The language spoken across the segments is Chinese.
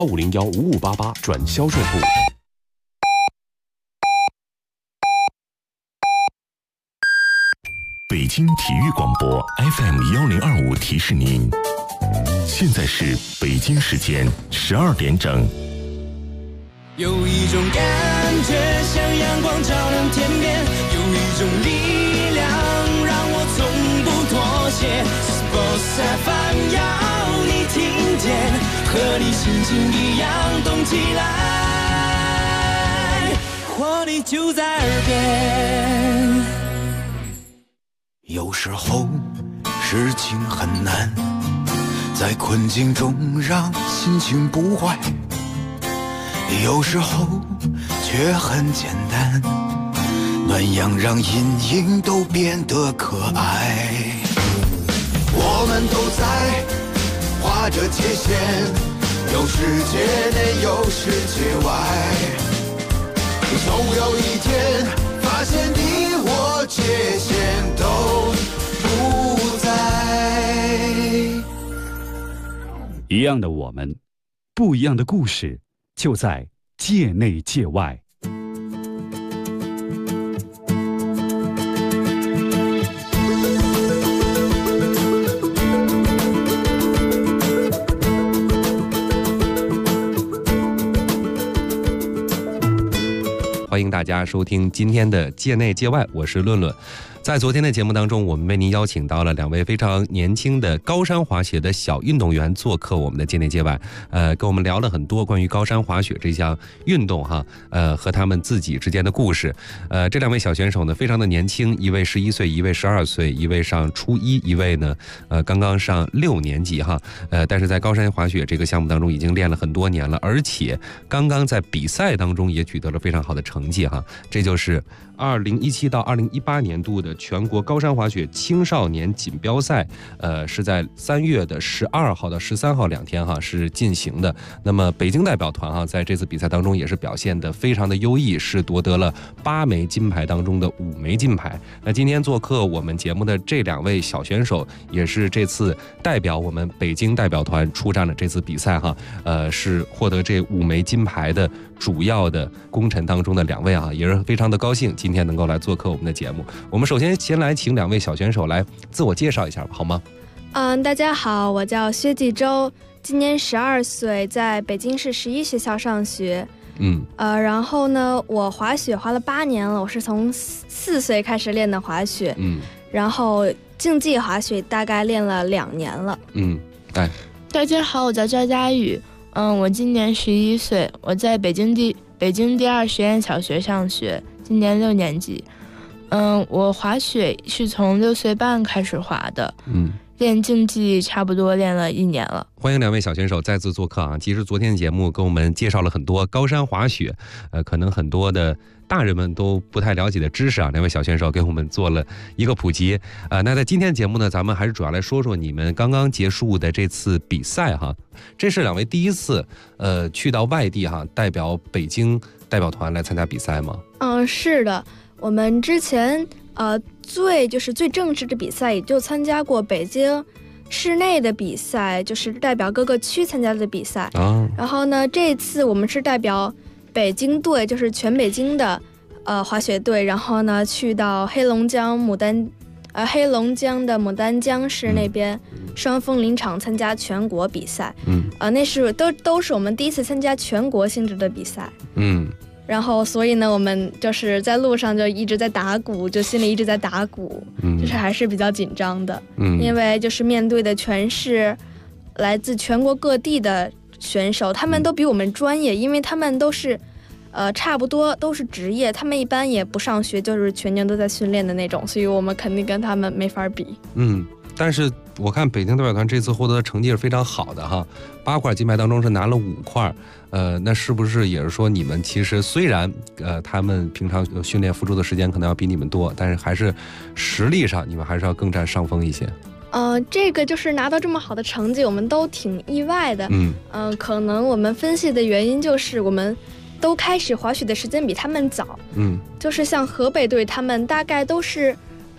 5015588转销售部。 北京体育广播 FM1025提示您，现在是北京时间12点整。 有一种感觉像阳光照亮天边，有一种力量让我从不妥协。Sports FM 要你听见，和你心情一样动起来，活力就在耳边。 有时候事情很难，在困境中让心情不坏，有时候却很简单，暖阳让阴影都变得可爱。我们都在画着界限，有世界内有世界外，总有一天发现你我界限都不在。 一样的我们，不一样的故事，就在界内界外。 欢迎大家收听今天的界内界外，我是论论。在昨天的节目当中，我们为您邀请到了2位非常年轻的高山滑雪的小运动员做客我们的界内界外，跟我们聊了很多关于高山滑雪这项运动哈，和他们自己之间的故事。这2位小选手呢，非常的年轻，一位11岁，一位12岁，一位上初一，一位呢，刚刚上6年级哈，但是在高山滑雪这个项目当中已经练了很多年了，而且刚刚在比赛当中也取得了非常好的成绩哈，这就是2017到2018年度的全国高山滑雪青少年锦标赛，是在3月的12号到13号2天哈是进行的。那么北京代表团哈在这次比赛当中也是表现得非常的优异，是夺得了8枚金牌当中的5枚金牌。那今天做客我们节目的这2位小选手，也是这次代表我们北京代表团出战的这次比赛哈，是获得这5枚金牌的主要的功臣当中的2位啊，也是非常的高兴今天能够来做客我们的节目。我们首先先来请2位小选手来自我介绍一下吧，好吗？ 大家好，我叫薛继周，今年12岁，在北京市11学校上学。然后呢，我滑雪滑了8年了，我是从4岁开始练的滑雪。然后竞技滑雪大概练了2年了。 大家好，我叫赵佳宇，我今年11岁，我在北京第2实验小学上学，今年6年级。我滑雪是从6岁半开始滑的，练竞技差不多练了1年了。 欢迎2位小选手再次做客啊！其实昨天的节目跟我们介绍了很多高山滑雪，可能很多的大人们都不太了解的知识啊，2位小选手给我们做了一个普及。那在今天的节目呢，咱们还是主要来说说你们刚刚结束的这次比赛哈。这是2位第一次去到外地哈，代表北京代表团来参加比赛吗？ 是的，我们之前最正式的比赛也就参加过北京市内的比赛，就是代表各个区参加的比赛。然后呢，这次我们是代表北京队，就是全北京的滑雪队，然后呢去到黑龙江的牡丹江市那边双峰林场参加全国比赛。那是都是我们第一次参加全国性质的比赛。然后所以呢，我们就是在路上就一直在打鼓，就心里一直在打鼓，就是还是比较紧张的。因为就是面对的全是来自全国各地的选手，他们都比我们专业，因为他们都是差不多都是职业，他们一般也不上学，就是全年都在训练的那种，所以我们肯定跟他们没法比。 但是我看北京代表团这次获得的成绩是非常好的哈，8块金牌当中是拿了5块，那是不是也是说你们其实虽然他们平常训练付出的时间可能要比你们多，但是还是实力上你们还是要更占上风一些？ 这个就是拿到这么好的成绩，我们都挺意外的。可能我们分析的原因就是我们都开始滑雪的时间比他们早。就是像河北队，他们大概都是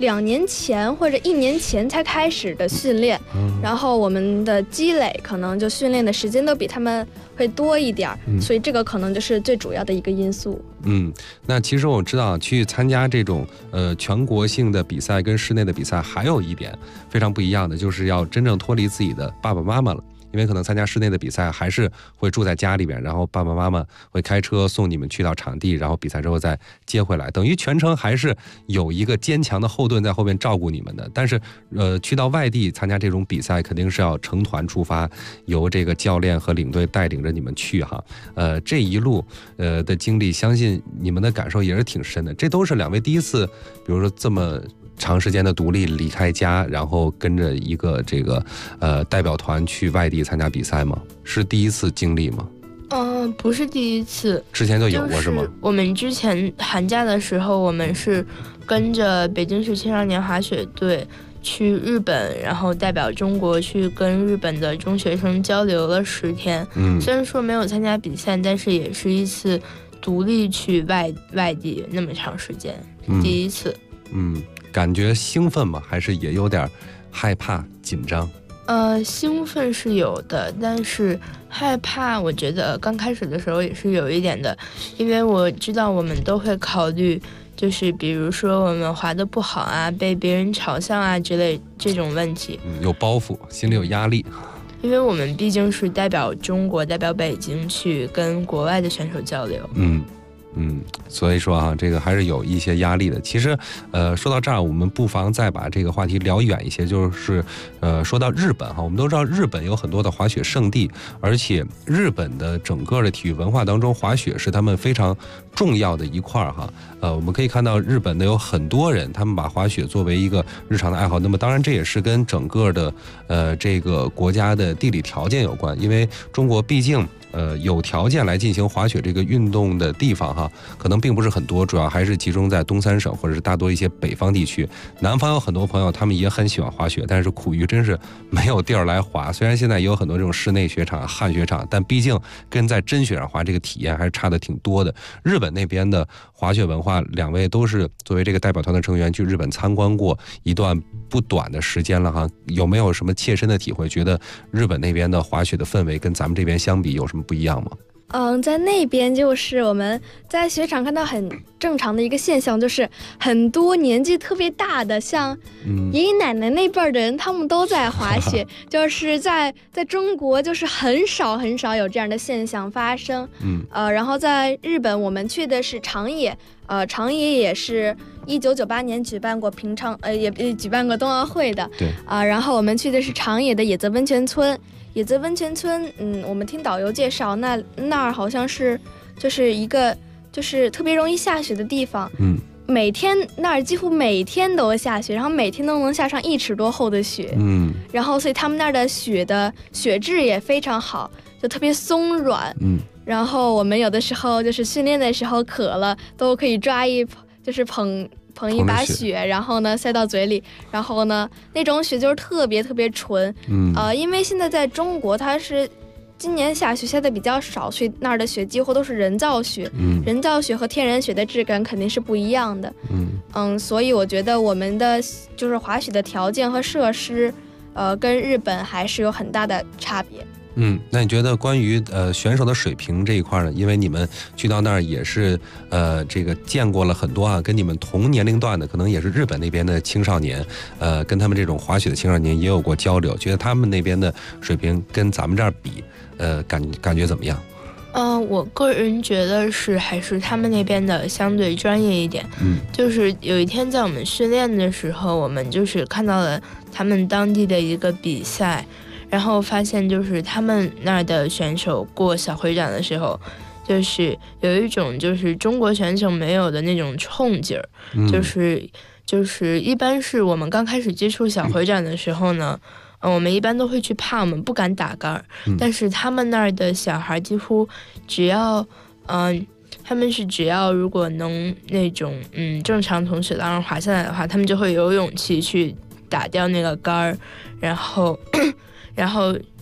2年前或者1年前才开始的训练，然后我们的积累可能就训练的时间都比他们会多一点，所以这个可能就是最主要的一个因素。 那其实我知道去参加这种全国性的比赛跟室内的比赛还有一点非常不一样的，就是要真正脱离自己的爸爸妈妈了。因为可能参加室内的比赛还是会住在家里边，然后爸爸妈妈会开车送你们去到场地，然后比赛之后再接回来，等于全程还是有一个坚强的后盾在后面照顾你们的。但是去到外地参加这种比赛肯定是要成团出发，由这个教练和领队带领着你们去哈。这一路的经历，相信你们的感受也是挺深的。这都是2位第一次，比如说这么长时间的独立离开家，然后跟着一个这个代表团去外地参加比赛吗？是第一次经历吗？ 不是第一次， 之前就有过是吗？ 我们之前寒假的时候，我们是跟着北京市青少年滑雪队去日本，然后代表中国去跟日本的中学生交流了10天。虽然说没有参加比赛，但是也是一次独立去外地那么长时间，第一次。 感觉兴奋吗？还是也有点害怕紧张？ 兴奋是有的，但是害怕我觉得刚开始的时候也是有一点的，因为我知道我们都会考虑，就是比如说我们滑得不好啊，被别人嘲笑啊之类这种问题， 有包袱，心里有压力。 因为我们毕竟是代表中国、代表北京去跟国外的选手交流。 所以说啊，这个还是有一些压力的。其实，说到这儿，我们不妨再把这个话题聊远一些，就是说到日本哈，我们都知道日本有很多的滑雪胜地，而且日本的整个的体育文化当中，滑雪是他们非常重要的一块哈。我们可以看到日本的有很多人，他们把滑雪作为一个日常的爱好。那么当然这也是跟整个的这个国家的地理条件有关，因为中国毕竟有条件来进行滑雪这个运动的地方哈，可能并不是很多，主要还是集中在东三省或者是大多一些北方地区。南方有很多朋友，他们也很喜欢滑雪，但是苦于真是没有地儿来滑。虽然现在也有很多这种室内雪场、旱雪场，但毕竟跟在真雪上滑这个体验还是差的挺多的。日本那边的滑雪文化，2位都是作为这个代表团的成员去日本参观过一段不短的时间了哈，有没有什么切身的体会？觉得日本那边的滑雪的氛围跟咱们这边相比有什么不一样吗？ 在那边就是我们在雪场看到很正常的一个现象，就是很多年纪特别大的，像爷爷奶奶那辈儿的人，他们都在滑雪，就是在中国就是很少有这样的现象发生。然后在日本我们去的是长野，长野也是1998年举办过也举办过冬奥会的。 对然后我们去的是长野的野泽温泉村。野泽温泉村，我们听导游介绍，那儿好像是就是一个就是特别容易下雪的地方。每天那儿几乎每天都下雪，然后每天都能下上1尺多厚的雪。然后所以他们那儿的雪质也非常好，就特别松软。然后我们有的时候就是训练的时候渴了，都可以抓就是捧一把雪，然后呢塞到嘴里，然后呢那种雪就是特别特别纯。因为现在在中国它是今年下雪下的比较少，所以那儿的雪几乎都是人造雪。人造雪和天然雪的质感肯定是不一样的。所以我觉得我们的就是滑雪的条件和设施跟日本还是有很大的差别。 那你觉得关于选手的水平这一块呢？因为你们去到那儿也是这个见过了很多啊，跟你们同年龄段的，可能也是日本那边的青少年，跟他们这种滑雪的青少年也有过交流，觉得他们那边的水平跟咱们这儿比，感觉怎么样？ 我个人觉得还是他们那边的相对专业一点。就是有一天在我们训练的时候，我们就是看到了他们当地的一个比赛。然后发现就是他们那儿的选手过小回转的时候，就是有一种就是中国选手没有的那种冲劲儿。就是一般是我们刚开始接触小回转的时候呢，我们一般都会去怕，我们不敢打杆。但是他们那儿的小孩几乎只要他们是只要如果能那种正常从雪道上滑下来的话，他们就会有勇气去打掉那个杆儿，然后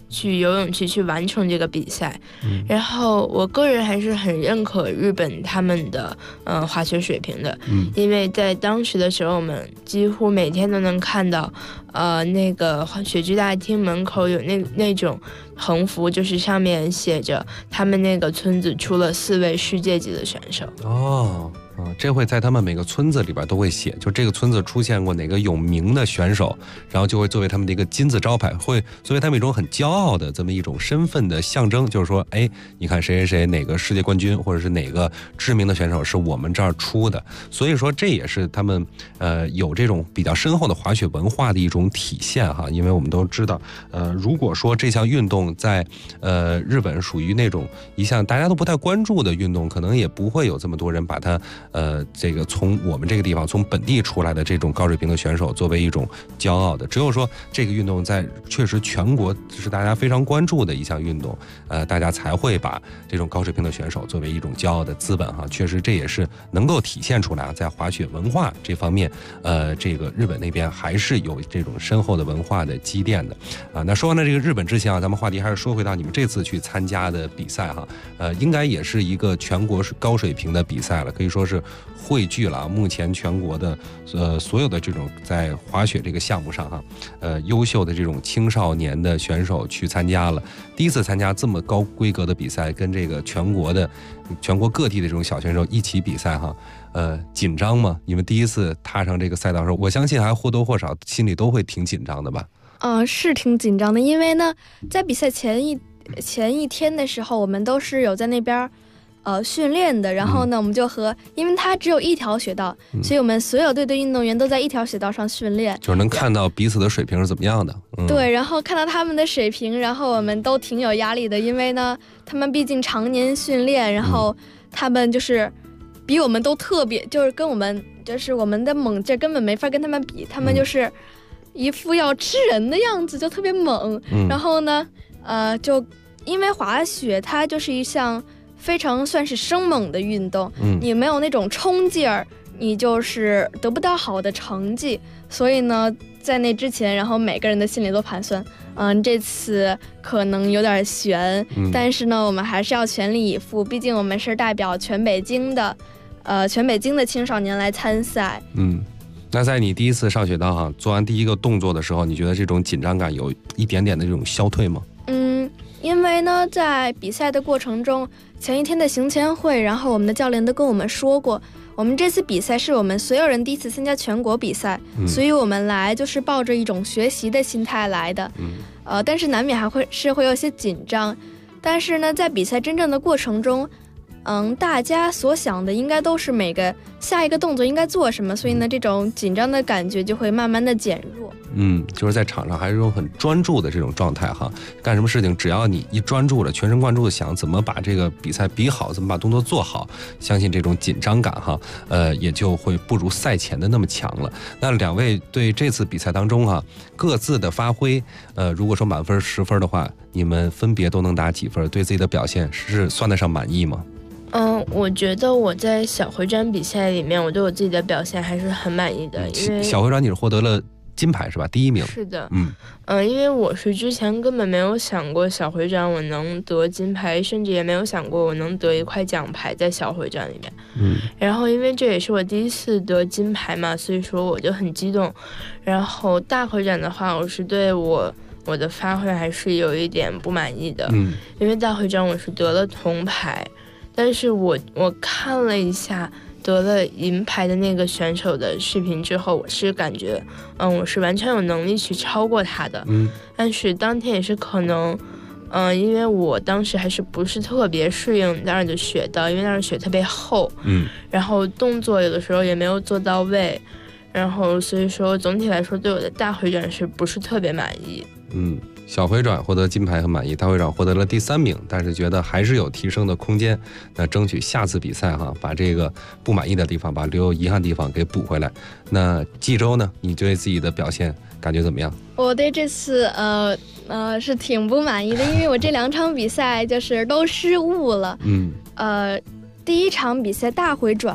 去游泳池去完成这个比赛。然后我个人还是很认可日本他们的滑雪水平的，因为在当时的时候，我们几乎每天都能看到那个雪具大厅门口有那种横幅，就是上面写着他们那个村子出了4位世界级的选手。 这会在他们每个村子里边都会写，就这个村子出现过哪个有名的选手，然后就会作为他们的一个金字招牌，会作为他们一种很骄傲的这么一种身份的象征，就是说，哎，你看谁谁谁哪个世界冠军，或者是哪个知名的选手是我们这儿出的。所以说这也是他们有这种比较深厚的滑雪文化的一种体现哈。因为我们都知道，如果说这项运动在日本属于那种一项大家都不太关注的运动，可能也不会有这么多人把它这个从我们这个地方从本地出来的这种高水平的选手作为一种骄傲的。只有说这个运动在确实全国是大家非常关注的一项运动，大家才会把这种高水平的选手作为一种骄傲的资本哈。确实这也是能够体现出来啊，在滑雪文化这方面，这个日本那边还是有这种深厚的文化的积淀的啊。那说完了这个日本之行啊，咱们话题还是说回到你们这次去参加的比赛哈，应该也是一个全国高水平的比赛了，可以说是汇聚了目前全国的所有的这种在滑雪这个项目上哈，优秀的这种青少年的选手去参加了，第一次参加这么高规格的比赛，跟这个全国各地的这种小选手一起比赛哈，紧张吗？你们第一次踏上这个赛道的时候，我相信还或多或少心里都会挺紧张的吧？ 是挺紧张的，因为呢，在比赛前一天的时候，我们都是有在那边训练的，然后呢，我们就因为它只有一条雪道，所以我们所有队的运动员都在一条雪道上训练， 就是能看到彼此的水平是怎么样的。 对，然后看到他们的水平，然后我们都挺有压力的，因为呢，他们毕竟常年训练，然后他们就是比我们都特别，就是跟我们就是我们的猛劲根本没法跟他们比，他们就是一副要吃人的样子，就特别猛。然后呢，就因为滑雪它就是一项非常算是生猛的运动，你没有那种冲劲儿，你就是得不到好的成绩。所以呢，在那之前，然后每个人的心里都盘算，这次可能有点悬，但是呢，我们还是要全力以赴，毕竟我们是代表全北京的青少年来参赛。 那在你第一次上雪道哈，做完第一个动作的时候，你觉得这种紧张感有一点点的这种消退吗？ 因为呢，在比赛的过程中，前一天的行前会，然后我们的教练都跟我们说过，我们这次比赛是我们所有人第一次参加全国比赛，所以我们来就是抱着一种学习的心态来的，但是难免还会有些紧张，但是呢，在比赛真正的过程中，大家所想的应该都是每个下一个动作应该做什么，所以呢，这种紧张的感觉就会慢慢的减弱。 就是在场上还是有很专注的这种状态哈，干什么事情只要你一专注了，全神贯注的想怎么把这个比赛比好，怎么把动作做好，相信这种紧张感哈，也就会不如赛前的那么强了。那两位对这次比赛当中哈，各自的发挥，如果说满分10分的话，你们分别都能打几分？对自己的表现是算得上满意吗？ 我觉得我在小回转比赛里面，我对我自己的表现还是很满意的。因为小回转你是获得了金牌是吧？第1名。 是的。因为我是之前根本没有想过小回转我能得金牌，甚至也没有想过我能得一块奖牌在小回转里面。然后因为这也是我第一次得金牌嘛，所以说我就很激动。然后大回转的话，我是对我的发挥还是有一点不满意的。因为大回转我是得了铜牌。但是我看了一下得了银牌的那个选手的视频之后，我是感觉，我是完全有能力去超过他的。但是当天也是可能，因为我当时还是不是特别适应那儿的雪道，因为那儿雪特别厚，然后动作有的时候也没有做到位，然后所以说总体来说对我的大回转是不是特别满意。 小回转获得金牌很满意，大回转获得了第3名，但是觉得还是有提升的空间。那争取下次比赛哈，把这个不满意的地方，把留有遗憾的地方给补回来。那冀州呢？你对自己的表现感觉怎么样？ 我对这次是挺不满意的，因为我这2场比赛就是都失误了。第一场比赛大回转，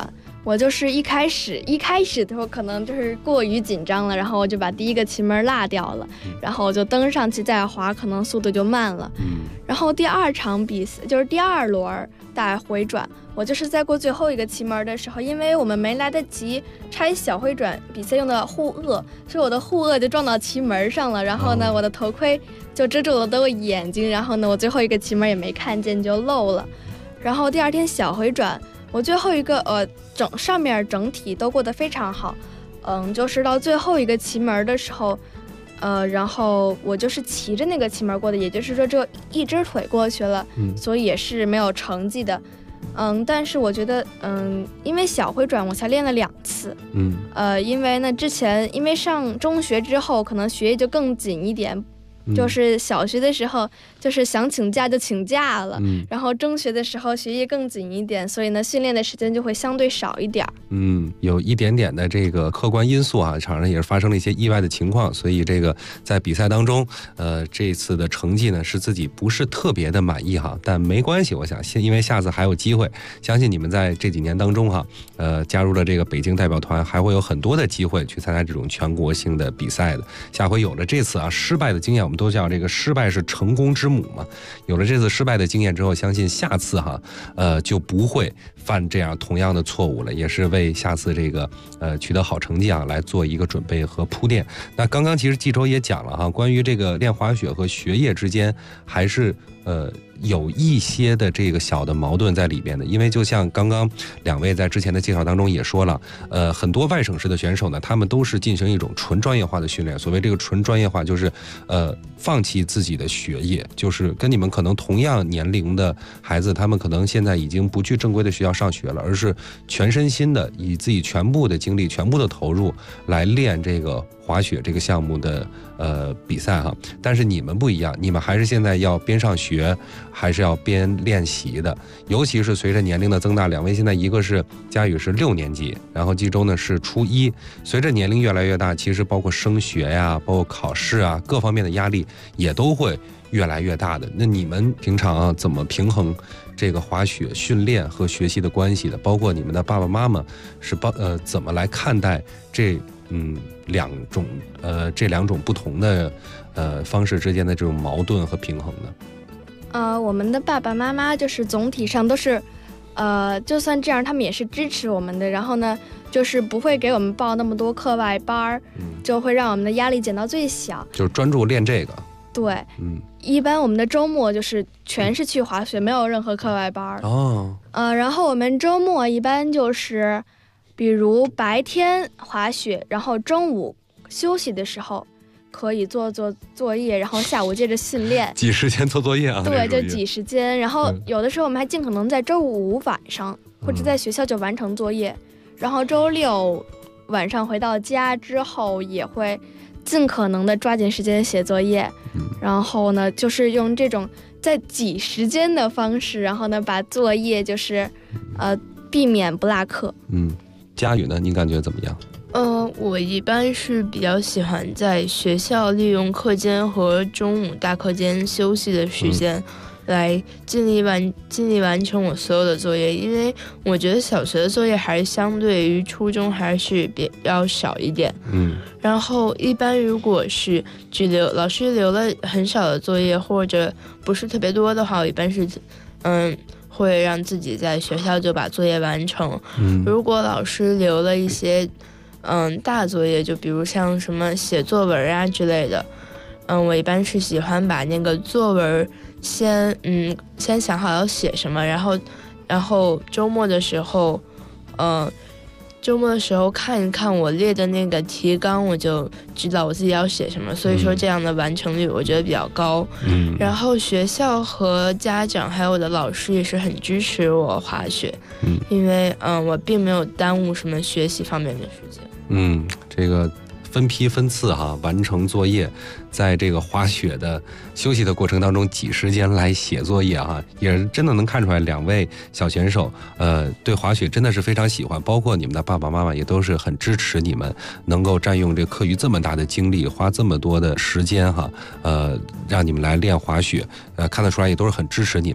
我就是一开始的时候可能就是过于紧张了，然后我就把第一个旗门落掉了，然后我就登上去再滑，可能速度就慢了。然后第二场比赛就是第2轮大回转，我就是在过最后一个旗门的时候，因为我们没来得及拆小回转比赛用的护顎，所以我的护顎就撞到旗门上了，然后呢，我的头盔就遮住了我的眼睛，然后呢，我最后一个旗门也没看见就漏了。然后第2天小回转，我最后一个上面整体都过得非常好，就是到最后一个旗门的时候，然后我就是骑着那个旗门过的，也就是说只有一只腿过去了，所以也是没有成绩的。但是我觉得，因为小回转我才练了2次，因为呢之前因为上中学之后可能学业就更紧一点。就是小学的时候就是想请假就请假了，然后中学的时候学业更紧一点，所以呢训练的时间就会相对少一点。 有一点点的这个客观因素啊，场上也是发生了一些意外的情况，所以这个在比赛当中这次的成绩呢是自己不是特别的满意哈，但没关系，我想因为下次还有机会，相信你们在这几年当中哈加入了这个北京代表团，还会有很多的机会去参加这种全国性的比赛的。下回有了这次失败的经验，我们都叫这个失败是成功之母嘛。有了这次失败的经验之后，相信下次就不会犯这样同样的错误了，也是为下次这个取得好成绩来做一个准备和铺垫。那刚刚其实纪周也讲了关于这个练滑雪和学业之间还是有一些的这个小的矛盾在里边的，因为就像刚刚2位在之前的介绍当中也说了，很多外省市的选手呢，他们都是进行一种纯专业化的训练。所谓这个纯专业化，就是放弃自己的学业，就是跟你们可能同样年龄的孩子，他们可能现在已经不去正规的学校上学了，而是全身心的以自己全部的精力、全部的投入来练这个滑雪这个项目的比赛但是你们不一样，你们还是现在要边上学还是要边练习的，尤其是随着年龄的增大，2位现在一个是佳宇是6年级，然后纪周呢是初1，随着年龄越来越大，其实包括升学呀，包括考试啊，各方面的压力也都会越来越大的。那你们平常怎么平衡这个滑雪训练和学习的关系的？包括你们的爸爸妈妈是怎么来看待这两种不同的方式之间的这种矛盾和平衡呢？ 我们的爸爸妈妈就是总体上都是就算这样他们也是支持我们的，然后呢就是不会给我们报那么多课外班，就会让我们的压力减到最小， 就是专注练这个。 对，一般我们的周末就是全是去滑雪，没有任何课外班。然后我们周末一般就是比如白天滑雪，然后中午休息的时候可以做作业，然后下午接着训练。 挤时间做作业啊？ 对，就挤时间。然后有的时候我们还尽可能在周五晚上或者在学校就完成作业，然后周6晚上回到家之后也会尽可能的抓紧时间写作业，然后呢就是用这种在挤时间的方式，然后呢把作业就是避免不落课。 佳宇呢，你感觉怎么样？ 我一般是比较喜欢在学校利用课间和中午大课间休息的时间来尽力完成我所有的作业，因为我觉得小学的作业还是相对于初中还是比较少一点。然后一般如果是老师留了很少的作业或者不是特别多的话，我一般是会让自己在学校就把作业完成。如果老师留了一些大作业，就比如像什么写作文啊之类的，我一般是喜欢把那个作文先想好要写什么，然后周末的时候看一看我列的那个提纲，我就知道我自己要写什么，所以说这样的完成率我觉得比较高。然后学校和家长还有我的老师也是很支持我滑雪，因为我并没有耽误什么学习方面的事情。 这个分批分次完成作业，在这个滑雪的休息的过程当中挤时间来写作业也是真的能看出来2位小选手对滑雪真的是非常喜欢，包括你们的爸爸妈妈也都是很支持你们能够占用这课余这么大的精力，花这么多的时间让你们来练滑雪，看得出来也都是很支持你们的。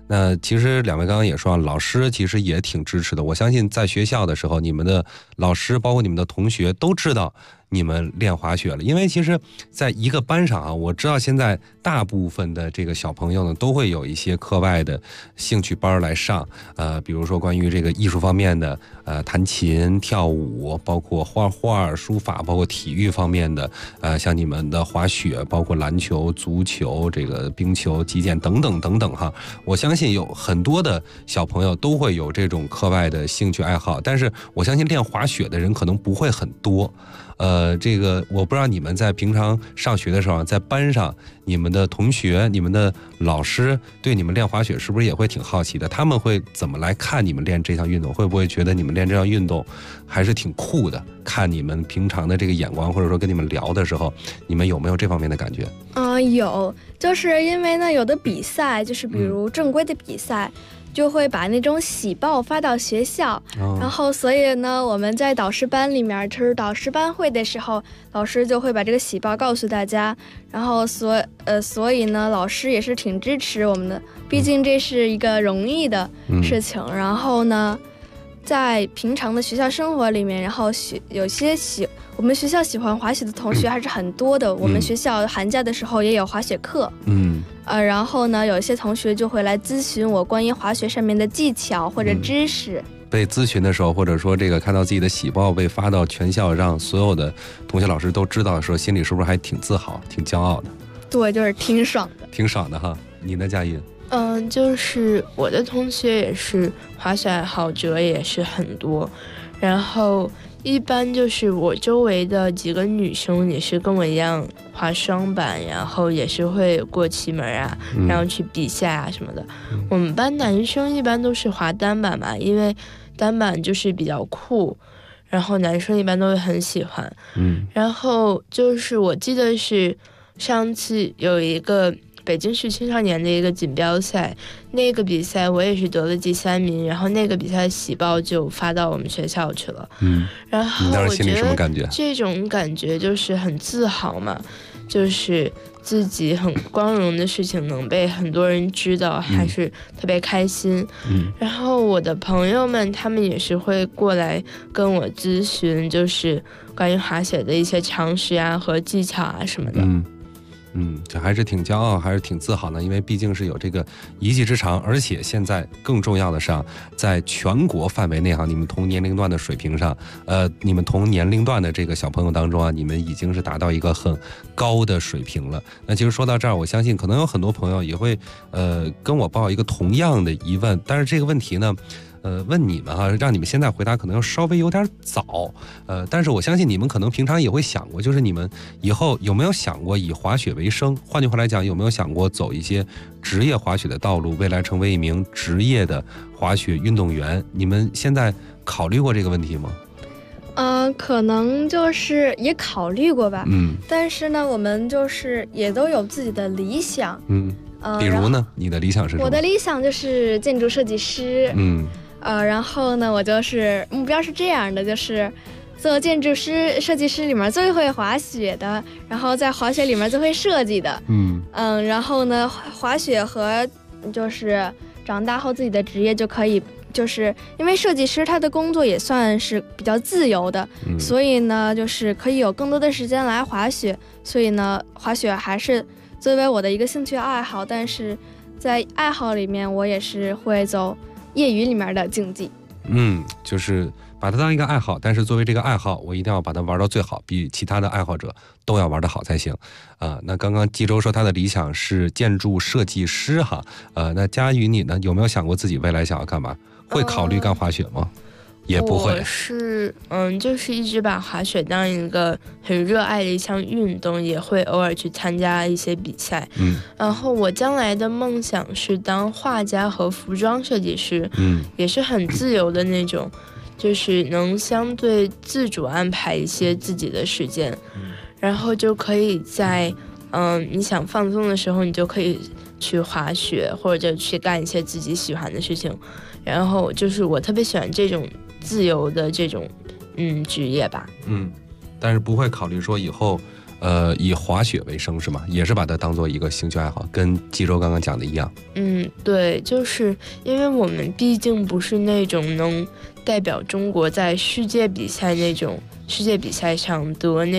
那其实两位刚刚也说，老师其实也挺支持的。我相信在学校的时候，你们的老师包括你们的同学都知道你们练滑雪了，因为其实在一个班上啊，我知道现在大部分的这个小朋友呢，都会有一些课外的兴趣班来上，比如说关于这个艺术方面的，弹琴、跳舞，包括画画、书法，包括体育方面的，像你们的滑雪，包括篮球、足球、这个冰球、击剑等等等等哈。我相信有很多的小朋友都会有这种课外的兴趣爱好，但是我相信练滑雪的人可能不会很多。这个我不知道你们在平常上学的时候，在班上，你们的同学、你们的老师对你们练滑雪是不是也会挺好奇的？他们会怎么来看你们练这项运动？会不会觉得你们练这项运动还是挺酷的？看你们平常的这个眼光，或者说跟你们聊的时候，你们有没有这方面的感觉？ 有，就是因为呢，有的比赛就是比如正规的比赛。就会把那种喜报发到学校，然后所以呢，我们在导师班里面就是导师班会的时候，老师就会把这个喜报告诉大家，然后所以呢，老师也是挺支持我们的，毕竟这是一个容易的事情。然后呢，在平常的学校生活里面，然后我们学校喜欢滑雪的同学还是很多的。我们学校寒假的时候也有滑雪课，然后呢，有些同学就会来咨询我关于滑雪上面的技巧或者知识。 被咨询的时候，或者说这个看到自己的喜报被发到全校，让所有的同学老师都知道的时候，心里是不是还挺自豪、挺骄傲的？ 对，就是挺爽的。 挺爽的哈。你呢，佳音？ 就是我的同学也是滑雪爱好者，也是很多，然后一般就是我周围的几个女生也是跟我一样滑双板，然后也是会过旗门啊，然后去比赛啊什么的。我们班男生一般都是滑单板嘛，因为单板就是比较酷，然后男生一般都会很喜欢。然后就是我记得是上次有一个北京市青少年的一个锦标赛，那个比赛我也是得了第3名，然后那个比赛喜报就发到我们学校去了。然后我觉得这种感觉就是很自豪嘛，就是自己很光荣的事情能被很多人知道，还是特别开心。然后我的朋友们他们也是会过来跟我咨询，就是关于滑雪的一些常识啊和技巧啊什么的。 这还是挺骄傲，还是挺自豪的，因为毕竟是有这个一技之长，而且现在更重要的是，在全国范围内你们同年龄段的水平上，你们同年龄段的这个小朋友当中你们已经是达到一个很高的水平了。那其实说到这儿，我相信可能有很多朋友也会跟我报一个同样的疑问，但是这个问题呢，问你们让你们现在回答可能要稍微有点早，但是我相信你们可能平常也会想过，就是你们以后有没有想过以滑雪为生？换句话来讲，有没有想过走一些职业滑雪的道路，未来成为一名职业的滑雪运动员？你们现在考虑过这个问题吗？ 可能就是也考虑过吧，但是呢，我们就是也都有自己的理想， 比如呢，你的理想是什么？ 我的理想就是建筑设计师，然后呢，我就是目标是这样的，就是做建筑设计师里面最会滑雪的，然后在滑雪里面最会设计的，然后呢，滑雪和就是长大后自己的职业就可以，就是因为设计师他的工作也算是比较自由的，所以呢，就是可以有更多的时间来滑雪，所以呢，滑雪还是作为我的一个兴趣爱好，但是在爱好里面，我也是会走业余里面的竞技。 就是把它当一个爱好，但是作为这个爱好，我一定要把它玩到最好，比其他的爱好者都要玩得好才行。那刚刚纪州说他的理想是建筑设计师哈，那佳宇你呢？有没有想过自己未来想要干嘛？会考虑干滑雪吗？也不会。 我是就是一直把滑雪当一个很热爱的一项运动，也会偶尔去参加一些比赛。然后我将来的梦想是当画家和服装设计师，也是很自由的那种，就是能相对自主安排一些自己的时间，然后就可以在你想放松的时候，你就可以去滑雪或者去干一些自己喜欢的事情。然后就是我特别喜欢这种自由的这种职业吧。 但是不会考虑说以后以滑雪为生是吗？也是把它当做一个兴趣爱好，跟纪州刚刚讲的一样。 对，就是因为我们毕竟不是那种能代表中国在世界比赛上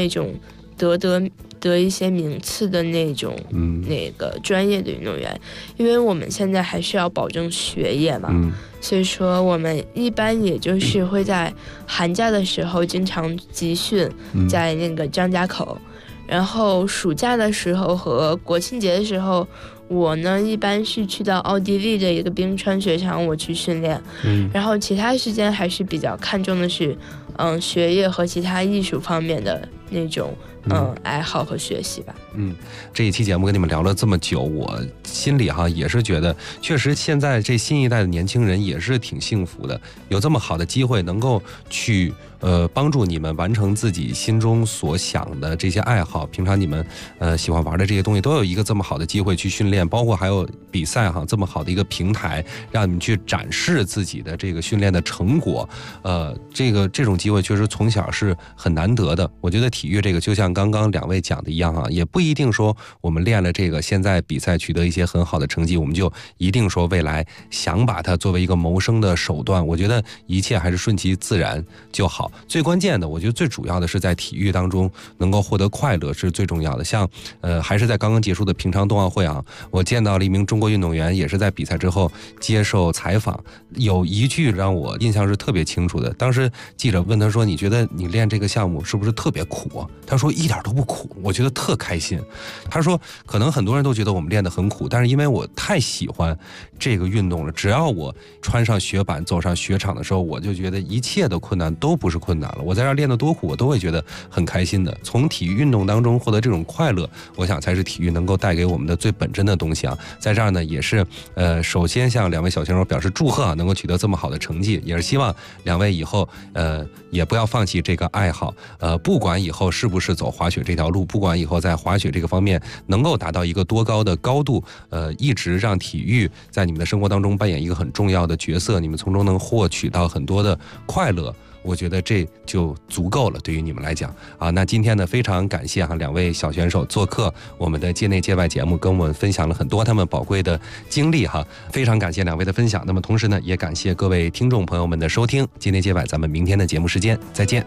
得一些名次的那种那个专业的运动员，因为我们现在还是要保证学业嘛，所以说我们一般也就是会在寒假的时候经常集训，在那个张家口，然后暑假的时候和国庆节的时候，我呢一般是去到奥地利的一个冰川雪场我去训练，然后其他时间还是比较看重的是学业和其他艺术方面的那种爱好和学习吧。 这一期节目跟你们聊了这么久，我心里也是觉得，确实现在这新一代的年轻人也是挺幸福的，有这么好的机会能够去帮助你们完成自己心中所想的这些爱好。平常你们喜欢玩的这些东西，都有一个这么好的机会去训练，包括还有比赛这么好的一个平台，让你们去展示自己的这个训练的成果。这种机会确实从小是很难得的。我觉得体育这个就像刚刚两位讲的一样也不一定说我们练了这个，现在比赛取得一些很好的成绩，我们就一定说未来想把它作为一个谋生的手段。我觉得一切还是顺其自然就好。最关键的，我觉得最主要的是在体育当中能够获得快乐是最重要的。像还是在刚刚结束的平昌冬奥会我见到了一名中国运动员，也是在比赛之后接受采访，有一句让我印象是特别清楚的。当时记者问他说，你觉得你练这个项目是不是特别苦他说一点都不苦，我觉得特开心。他说可能很多人都觉得我们练得很苦，但是因为我太喜欢这个运动了，只要我穿上雪板走上雪场的时候，我就觉得一切的困难都不是困难了，我在这儿练得多苦我都会觉得很开心的。从体育运动当中获得这种快乐，我想才是体育能够带给我们的最本真的东西在这儿呢，也是首先向两位小选手表示祝贺能够取得这么好的成绩，也是希望两位以后也不要放弃这个爱好，不管以后是不是走滑雪这条路，不管以后在滑雪这个方面能够达到一个多高的高度，一直让体育在你们的生活当中扮演一个很重要的角色，你们从中能获取到很多的快乐，我觉得这就足够了，对于你们来讲那今天呢，非常感谢两位小选手做客我们的界内界外节目，跟我们分享了很多他们宝贵的经历非常感谢两位的分享。那么同时呢，也感谢各位听众朋友们的收听，界内界外咱们明天的节目时间再见。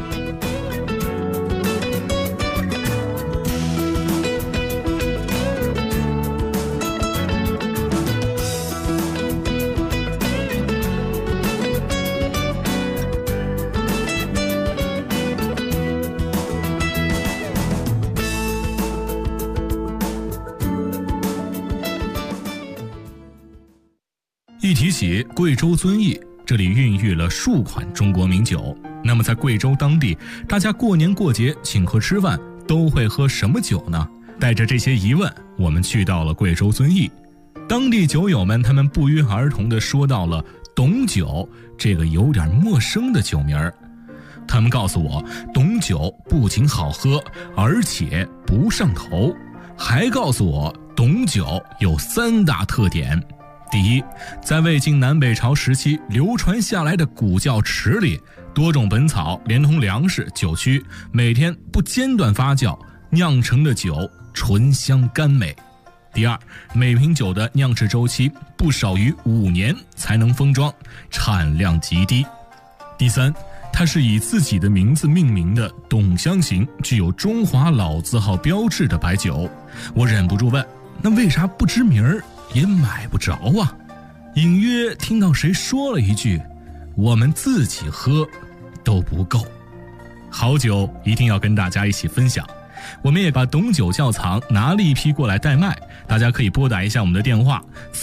一提起贵州遵义，这里孕育了数款中国名酒。那么在贵州当地，大家过年过节请客吃饭都会喝什么酒呢？带着这些疑问，我们去到了贵州遵义。当地酒友们他们不约而同地说到了董酒这个有点陌生的酒名儿。他们告诉我，董酒不仅好喝，而且不上头，还告诉我董酒有3大特点。第一，在魏晋南北朝时期流传下来的古窖池里，多种本草连同粮食、酒曲，每天不间断发酵，酿成的酒醇香甘美。第二，每瓶酒的酿制周期不少于5年才能封装，产量极低。第三，它是以自己的名字命名的董香型，具有中华老字号标志的白酒。我忍不住问，那为啥不知名儿也买不着啊？隐约听到谁说了一句，我们自己喝都不够。好酒一定要跟大家一起分享，我们也把董酒窖藏拿了一批过来代卖，大家可以拨打一下我们的电话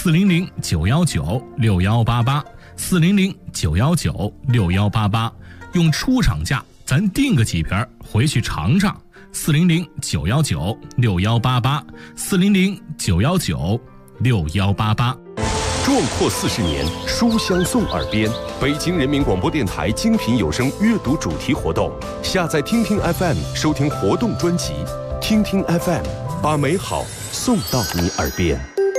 400-919-6188 400-919-6188，用出厂价咱订个几瓶回去尝尝。400-919-6188 400-919-6188。 壮阔40年，书香送耳边。北京人民广播电台精品有声阅读主题活动，下载听听 FM 收听活动专辑，听听 FM 把美好送到你耳边。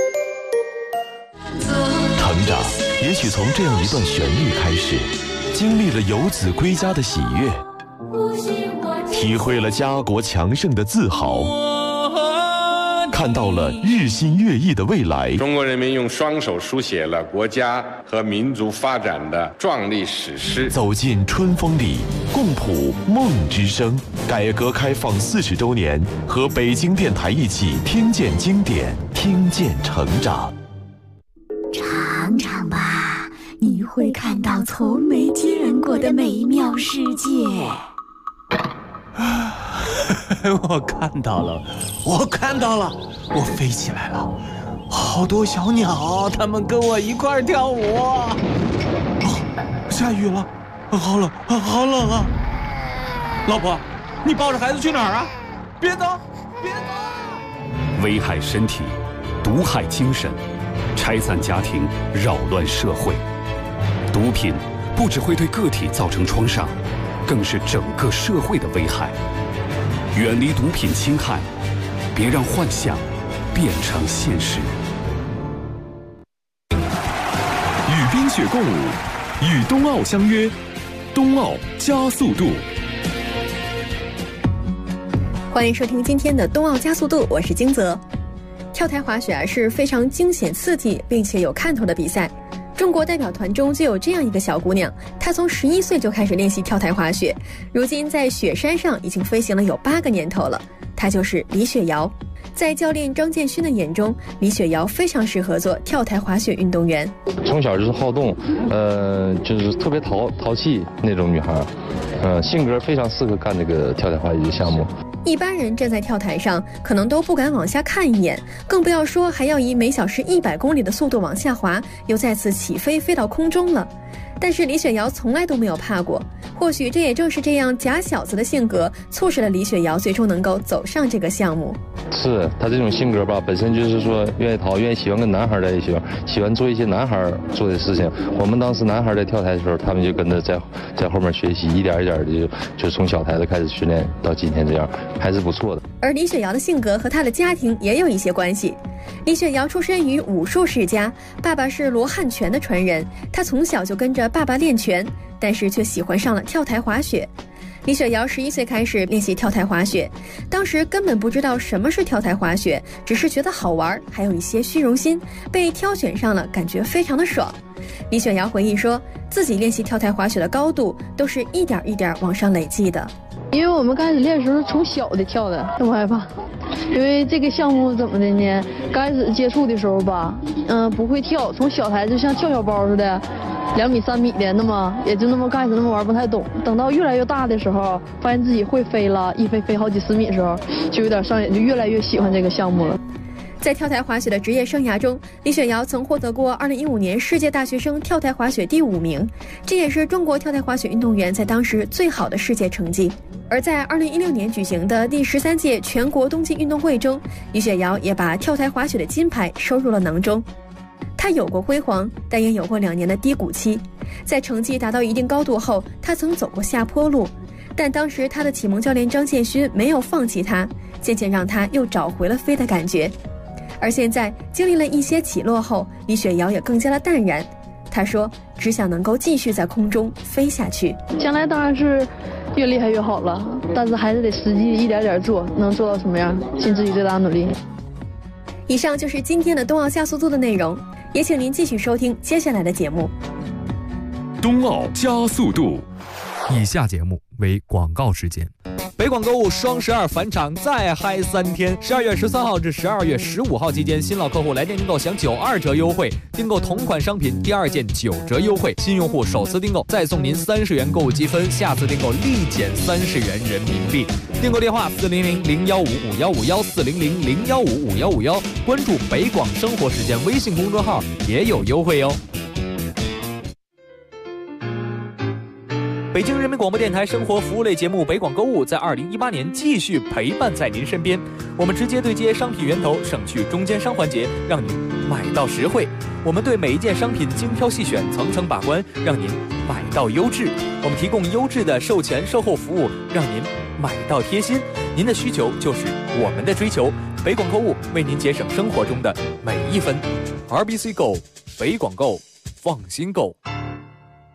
成长也许从这样一段旋律开始，经历了游子归家的喜悦， 体会了家国强盛的自豪，看到了日新月异的未来。 中国人民用双手书写了国家和民族发展的壮丽史诗。 走进春风里，共谱梦之声。改革开放40周年，和北京电台一起听见经典，听见成长。 尝尝吧，你会看到从没见过的美妙世界。 我看到了，我飞起来了，好多小鸟，它们跟我一块跳舞。下雨了，好冷啊！老婆，你抱着孩子去哪儿啊？别走！ 危害身体，毒害精神，拆散家庭，扰乱社会。毒品不只会对个体造成创伤，更是整个社会的危害。远离毒品侵害，别让幻想变成现实。 与冰雪共舞，与冬奥相约，冬奥加速度。 欢迎收听今天的冬奥加速度，我是金泽。跳台滑雪是非常惊险刺激并且有看头的比赛。中国代表团中就有这样一个小姑娘，她从11岁就开始练习跳台滑雪，如今在雪山上已经飞行了有8个年头了。她就是李雪瑶。在教练张建勋的眼中，李雪瑶非常适合做跳台滑雪运动员。 从小就是好动，就是特别淘气那种女孩，性格非常适合干这个跳台滑雪项目。 一般人站在跳台上，可能都不敢往下看一眼，更不要说还要以每小时100公里的速度往下滑，又再次起飞飞到空中了。但是李雪瑶从来都没有怕过，或许这也正是这样假小子的性格，促使了李雪瑶最终能够走上这个项目。 是她这种性格吧，本身就是说愿意淘，愿意喜欢跟男孩在一起，喜欢做一些男孩做的事情。我们当时男孩在跳台的时候，他们就跟着在后面学习，一点一点的就从小台子开始训练到今天这样，还是不错的。 而李雪瑶的性格和她的家庭也有一些关系。李雪瑶出身于武术世家，爸爸是罗汉拳的传人，她从小就跟着爸爸练拳，但是却喜欢上了跳台滑雪。李雪瑶11岁开始练习跳台滑雪，当时根本不知道什么是跳台滑雪，只是觉得好玩，还有一些虚荣心，被挑选上了，感觉非常的爽。李雪瑶回忆说，自己练习跳台滑雪的高度都是一点一点往上累积的。 因为我们刚开始练的时候从小的跳的，这么害怕。因为这个项目怎么的呢？刚开始接触的时候吧，不会跳，从小台就像跳小包似的，2米3米的，那么也就那么刚开始那么玩不太懂。等到越来越大的时候，发现自己会飞了，一飞好几10米的时候，就有点上瘾，就越来越喜欢这个项目了。 在跳台滑雪的职业生涯中，李雪瑶曾获得过2015年世界大学生跳台滑雪第5名，这也是中国跳台滑雪运动员在当时最好的世界成绩。而在2016年举行的第13届全国冬季运动会中，李雪瑶也把跳台滑雪的金牌收入了囊中。她有过辉煌，但也有过2年的低谷期。在成绩达到一定高度后，她曾走过下坡路，但当时她的启蒙教练张建勋没有放弃她，渐渐让她又找回了飞的感觉。而现在经历了一些起落后，李雪瑶也更加的淡然。她说，只想能够继续在空中飞下去。 将来当然是越厉害越好了，但是还是得实际一点点做，能做到什么样，尽自己最大努力。 以上就是今天的冬奥加速度的内容，也请您继续收听接下来的节目。 冬奥加速度。 以下节目为广告时间。 北广购物双12返场再嗨3天，12月13号至12月15号期间，新老客户来电订购享92折优惠，订购同款商品第2件9折优惠，新用户首次订购再送您30元购物积分，下次订购立减30元人民币。订购电话400-015-5151，400-015-5151，关注北广生活时间微信公众号也有优惠哟。北京人民广播电台生活服务类节目《北广购物》在2018年继续陪伴在您身边。我们直接对接商品源头，省去中间商环节，让您买到实惠。我们对每一件商品精挑细选，层层把关，让您买到优质。我们提供优质的售前售后服务，让您买到贴心。您的需求就是我们的追求。北广购物为您节省生活中的每一分。RBC Go， 北广购，放心购。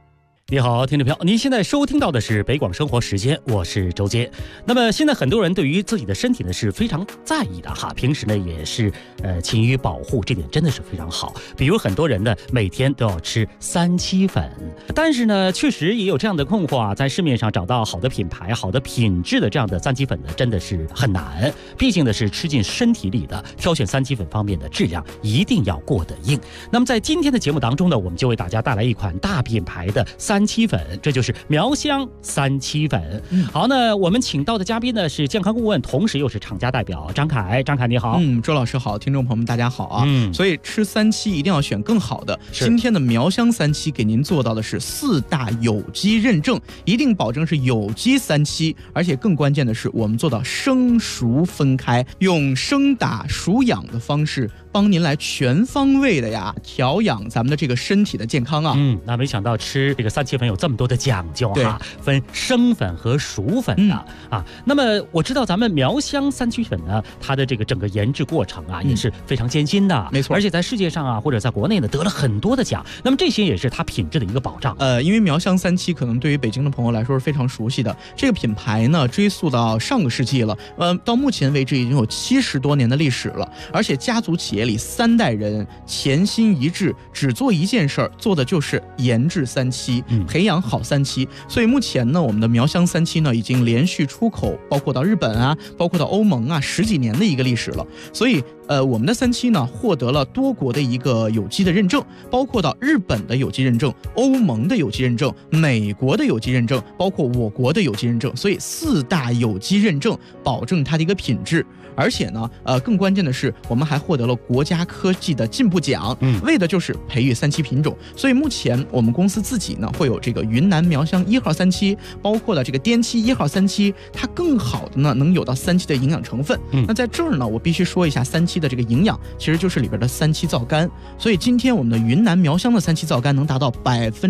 你好，听众朋友，您现在收听到的是北广生活时间，我是周杰。那么现在很多人对于自己的身体呢是非常在意的哈，平时呢也是勤于保护，这点真的是非常好。比如很多人呢每天都要吃3七粉，但是呢确实也有这样的困惑啊，在市面上找到好的品牌、好的品质的这样的3七粉呢，真的是很难。毕竟呢是吃进身体里的，挑选3七粉方面的质量一定要过得硬。那么在今天的节目当中呢，我们就为大家带来一款大品牌的3七粉，这就是苗香3七粉。好，那我们请到的嘉宾呢是健康顾问，同时又是厂家代表张凯。张凯你好。 周老师好，听众朋友们大家好啊。所以吃3七一定要选更好的。今天的苗香3七给您做到的是4大有机认证，一定保证是有机3七，而且更关键的是我们做到生熟分开，用生打熟养的方式帮您来全方位的呀调养咱们的这个身体的健康啊。 那没想到吃这个3七粉有这么多的讲究哈，分生粉和熟粉的啊。那么我知道咱们苗香3七粉呢，它的这个整个研制过程啊也是非常艰辛的， 没错。 而且在世界上啊或者在国内呢得了很多的奖，那么这些也是它品质的一个保障。 因为苗香3七可能对于北京的朋友来说是非常熟悉的，这个品牌呢追溯到上个世纪了，到目前为止已经有70多年的历史了，而且家族企业里3代人潜心一致，只做一件事儿，做的就是研制3七，培养好3七。所以目前呢，我们的苗香3七呢已经连续出口，包括到日本啊，包括到欧盟啊，10几年的一个历史了。所以我们的3七呢获得了多国的一个有机的认证，包括到日本的有机认证、欧盟的有机认证、美国的有机认证，包括我国的有机认证。所以4大有机认证保证它的一个品质。而且呢，更关键的是，我们还获得了国家科技的进步奖，为的就是培育3七品种。所以目前我们公司自己呢，会有这个云南苗香1号3七，包括了这个滇七1号3七，它更好的呢能有到3七的营养成分。那在这儿呢，我必须说一下3七的这个营养，其实就是里边的3七皂苷。所以今天我们的云南苗香的3七皂苷能达到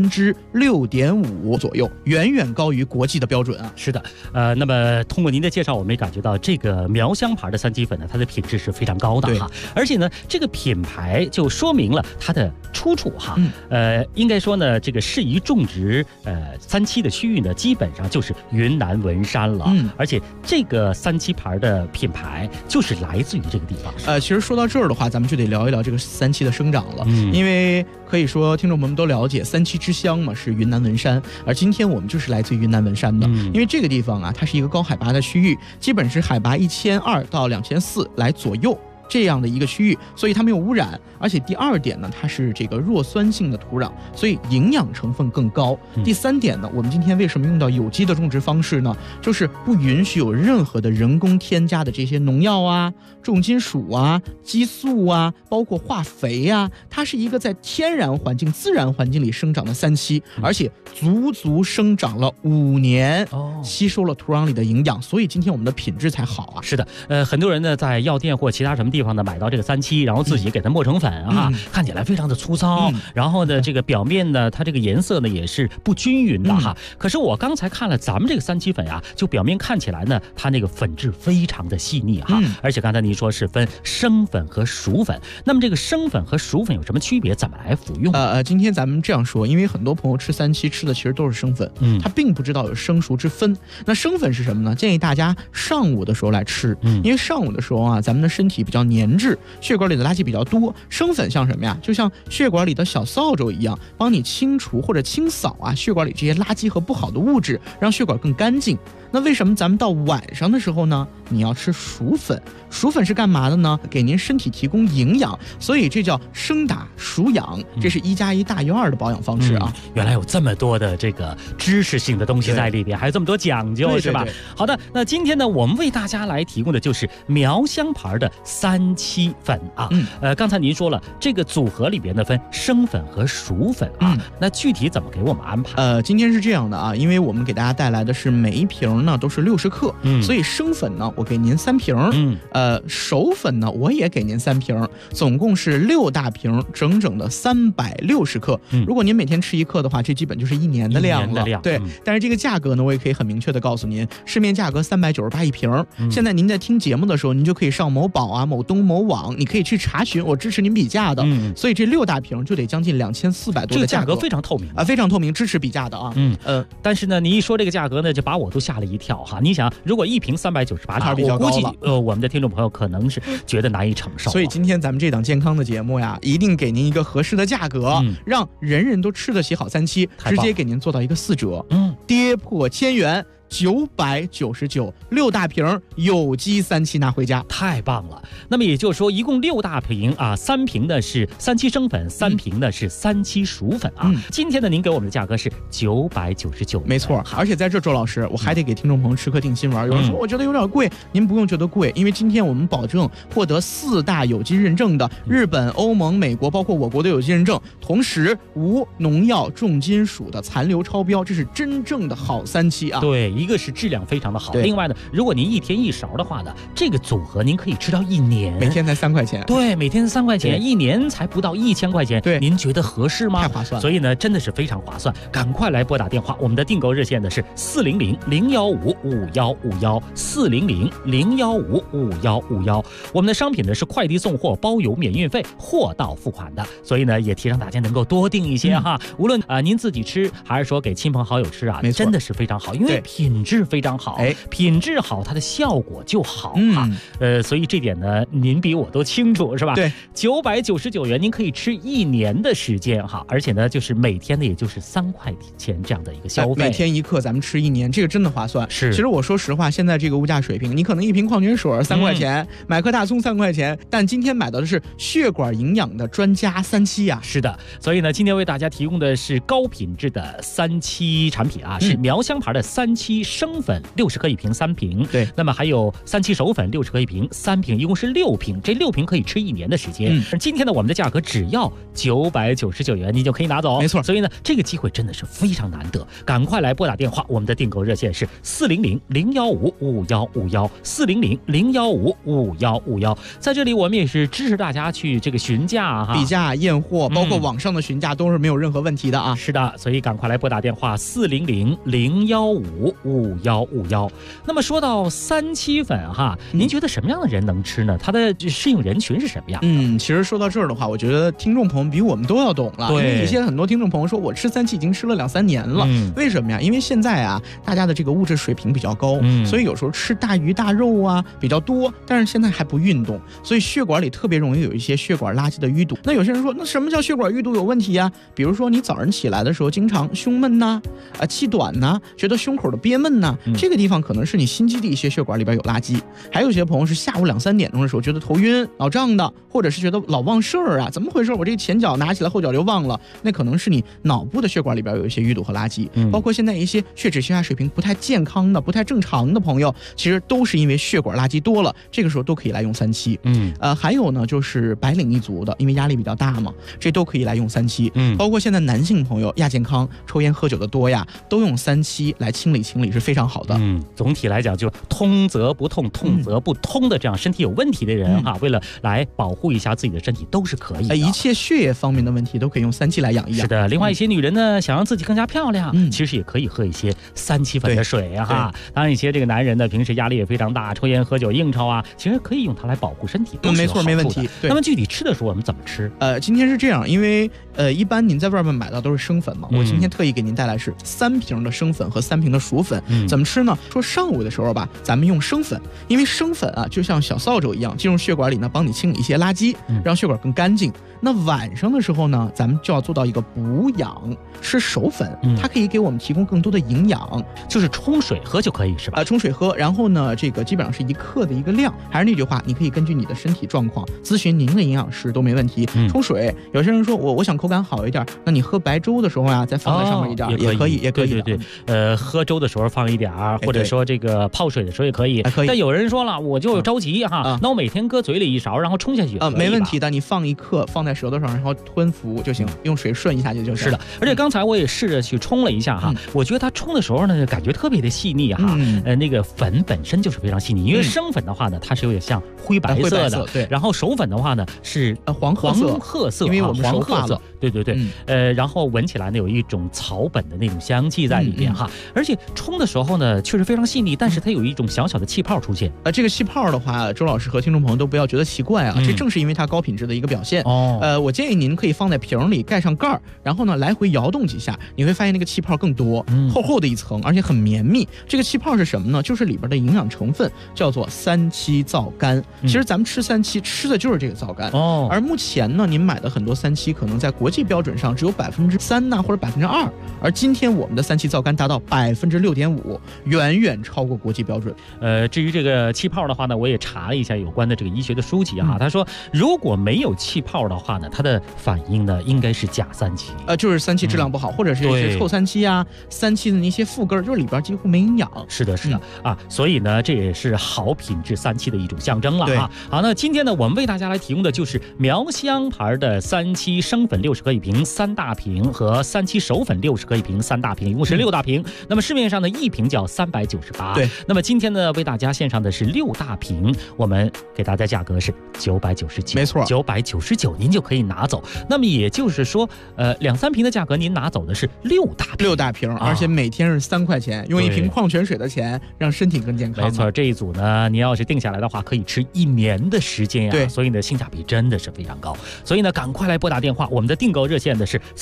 6.5%左右，远远高于国际的标准啊。 是的，那么通过您的介绍，我们也感觉到这个苗香牌的3七粉呢，它的品质是非常高的哈，而且呢，这个品牌就说明了它的出处哈。应该说呢，这个适宜种植3七的区域呢，基本上就是云南文山了。而且这个3七牌的品牌就是来自于这个地方。 其实说到这儿的话，咱们就得聊一聊这个3七的生长了，因为可以说听众朋友们都了解3七之乡嘛是云南文山，而今天我们就是来自于云南文山的。因为这个地方啊，它是一个高海拔的区域，基本是海拔1200到2400来左右这样的一个区域，所以它没有污染。而且第2点呢，它是这个弱酸性的土壤，所以营养成分更高。第3点呢，我们今天为什么用到有机的种植方式呢？就是不允许有任何的人工添加的这些农药啊、重金属啊、激素啊，包括化肥啊，它是一个在天然环境、自然环境里生长的3七，而且足生长了5年，吸收了土壤里的营养，所以今天我们的品质才好啊。 是的，很多人呢在药店或其他什么地方呢买到这个3七，然后自己给它磨成粉啊，看起来非常的粗糙，然后呢这个表面呢它这个颜色呢也是不均匀的哈。可是我刚才看了咱们这个3七粉啊，就表面看起来呢它那个粉质非常的细腻哈，而且刚才您说是分生粉和熟粉，那么这个生粉和熟粉有什么区别？怎么来服用？ 今天咱们这样说，因为很多朋友吃3七吃的其实都是生粉，他并不知道有生熟之分。那生粉是什么呢？建议大家上午的时候来吃，因为上午的时候啊，咱们的身体比较粘滞，血管里的垃圾比较多。生粉像什么呀？就像血管里的小扫帚一样，帮你清除或者清扫啊血管里这些垃圾和不好的物质，让血管更干净。那为什么咱们到晚上的时候呢，你要吃熟粉？熟粉是干嘛的呢？给您身体提供营养，所以这叫生打熟养，这是1+1大于2的保养方式啊。 原来有这么多的这个知识性的东西在里边，还有这么多讲究，是吧？好的，那今天呢，我们为大家来提供的就是苗香牌的3七粉啊。刚才您说了，这个组合里边呢分生粉和熟粉啊，那具体怎么给我们安排？ 今天是这样的啊，因为我们给大家带来的是每一瓶呢都是60克，所以生粉呢我给您3瓶，熟粉呢我也给您3瓶，总共是6大瓶，整整的360克。如果您每天吃1克的话，这基本就是1年的量了。对，但是这个价格呢，我也可以很明确的告诉您，市面价格398一瓶。现在您在听节目的时候，您就可以上某宝啊、某东某网，你可以去查询，我支持您比价的。所以这6大瓶就得将近2400多的价格， 这个价格非常透明啊，非常透明，支持比价的啊。 但是呢，你一说这个价格呢，就把我都吓了一跳哈。你想，如果1瓶398，我估计我们的听众朋友可能是觉得难以承受。 所以今天咱们这档健康的节目呀，一定给您一个合适的价格，让人人都吃得起好3期，直接给您做到一个4折，跌破1000元。999，6大瓶有机3期拿回家， 太棒了。那么也就是说，一共6大瓶啊，3瓶呢是3期生粉，3瓶呢是3期熟粉啊。今天呢，您给我们的价格是999， 没错。而且在这，周老师，我还得给听众朋友吃颗定心丸。有人说我觉得有点贵，您不用觉得贵，因为今天我们保证获得4大有机认证的日本、欧盟、美国，包括我国的有机认证，同时无农药、重金属的残留超标，这是真正的好3期啊。 对。一个是质量非常的好，另外呢，如果您1天1勺的话呢，这个组合您可以吃到1年， 每天才3块钱。 对，每天3块钱，1年才不到1000块钱。 对， 您觉得合适吗？ 太划算了。 所以呢，真的是非常划算，赶快来拨打电话，我们的订购热线呢是400-015-5151，400-015-5151。我们的商品呢是快递送货，包邮免运费，货到付款的，所以呢也提倡大家能够多订一些哈，无论您自己吃还是说给亲朋好友吃啊，真的是非常好，因为品质非常好，品质好，它的效果就好哈。所以这点呢，您比我都清楚是吧？ 对 ，999元您可以吃1年的时间哈，而且呢，就是每天呢，也就是3块钱这样的一个消费， 每天1克，咱们吃1年，这个真的划算。 是， 其实我说实话，现在这个物价水平，你可能1瓶矿泉水3块钱，买颗大葱3块钱，但今天买到的是血管营养的专家3期啊。 是的，所以呢，今天为大家提供的是高品质的3期产品啊，是苗香牌的3期生粉60克1瓶3瓶， 对， 那么还有3期熟粉60克1瓶3瓶，一共是6瓶，这6瓶可以吃1年的时间。今天呢，我们的价格只要999元，你就可以拿走， 没错。 所以呢，这个机会真的是非常难得，赶快来拨打电话，我们的订购热线是400-015-5151，400-015-5151。在这里，我们也是支持大家去这个询价哈， 比价验货，包括网上的询价都是没有任何问题的啊。 是的，所以赶快来拨打电话400-015-5151。那么说到3期粉哈，您觉得什么样的人能吃呢？它的适应人群是什么样的？ 其实说到这儿的话，我觉得听众朋友比我们都要懂了。 对， 因为有些很多听众朋友说，我吃3期已经吃了2-3年了。为什么呀？因为现在啊，大家的这个物质水平比较高，所以有时候吃大鱼大肉啊比较多，但是现在还不运动，所以血管里特别容易有一些血管垃圾的淤堵。那有些人说，那什么叫血管淤堵有问题呀？比如说你早上起来的时候经常胸闷呐，气短呐，觉得胸口的憋闷呐，这个地方可能是你心肌的一些血管里边有垃圾。还有些朋友是下午2-3点钟的时候觉得头晕脑胀的，或者是觉得老忘事儿啊，怎么回事？我这前脚拿起来后脚就忘了，那可能是你脑部的血管里边有一些淤堵和垃圾。包括现在一些血脂血压水平不太健康的不太正常的朋友，其实都是因为血管垃圾多了，这个时候都可以来用3期。还有呢就是白领一族的，因为压力比较大嘛，这都可以来用3期。包括现在男性朋友亚健康抽烟喝酒的多呀，都用3期来清理清理是非常好的。 总体来讲就通则不痛，痛则不通的这样身体有问题的人哈，为了来保护一下自己的身体都是可以的。 一切血液方面的问题都可以用3期来养一养。 是的，另外一些女人呢，想让自己更加漂亮，其实也可以喝一些3期粉的水哈。当然一些这个男人呢，平时压力也非常大，抽烟喝酒应酬啊，其实可以用它来保护身体， 没错，没问题。 那么具体吃的时候我们怎么吃？ 今天是这样，因为一般您在外面买到都是生粉嘛，我今天特意给您带来是3瓶的生粉和3瓶的熟粉。怎么吃呢？说上午的时候吧，咱们用生粉，因为生粉啊就像小扫帚一样，进入血管里呢，帮你清理一些垃圾，让血管更干净。那晚上的时候呢，咱们就要做到一个补养，吃熟粉，它可以给我们提供更多的营养， 就是冲水喝就可以是吧？ 冲水喝，然后呢，这个基本上是1克的一个量。还是那句话，你可以根据你的身体状况咨询您的营养师都没问题。冲水，有些人说我想口感好一点，那你喝白粥的时候啊，再放在上面一点，也可以，也可以。 对，喝粥的时候放一点，或者说这个泡水的时候也可以。但有人说了，我就着急哈，那我每天搁嘴里1勺，然后冲下去没问题的。你放1克放在舌头上，然后吞服就行，用水顺一下就行。 是的，而且刚才我也试着去冲了一下哈，我觉得它冲的时候呢，感觉特别的细腻哈。那个粉本身就是非常细腻，因为生粉的话呢，它是有点像灰白色的， 对。 然后熟粉的话呢是黄褐色， 因为我们熟化了。 对对对，然后闻起来呢有一种草本的那种香气在里面哈，而且冲的时候呢确实非常细腻，但是它有一种小小的气泡出现。 这个气泡的话，周老师和听众朋友都不要觉得奇怪啊，这正是因为它高品质的一个表现。我建议您可以放在瓶里，盖上盖儿，然后呢来回摇动几下，你会发现那个气泡更多，厚厚的一层，而且很绵密。这个气泡是什么呢？就是里边的营养成分叫做3七皂苷。其实咱们吃3七吃的就是这个皂苷。而目前呢，您买的很多3七可能在国际标准上只有3%呐，或者2%，而今天我们的3七皂苷达到6.5%，远远超过国际标准。 至于这个气泡的话呢，我也查了一下有关的这个医学的书籍啊，他说如果没有气泡的话呢，它的反应呢应该是假3七， 就是3七质量不好，或者是臭3七啊，3七的那些副根，就是里边几乎没营养。 是的，是的啊，所以呢，这也是好品质3七的一种象征了啊。好，那今天呢，我们为大家来提供的就是苗香牌的3七生粉60克一瓶3大瓶和3七熟粉60克一瓶3大瓶，一共是6大瓶。那么市面上的一瓶叫398。 对。 那么今天呢，为大家献上的是6大瓶，我们给大家价格是999， 没错 ，999您就可以拿走。那么也就是说，2、3瓶的价格您拿走的是6大瓶， 而且每天是3块钱，用一瓶矿泉水的钱让身体更健康。 没错，这一组呢，你要是定下来的话，可以吃1年的时间呀。 对， 所以呢，性价比真的是非常高。所以呢，赶快来拨打电话，我们的订购热线的是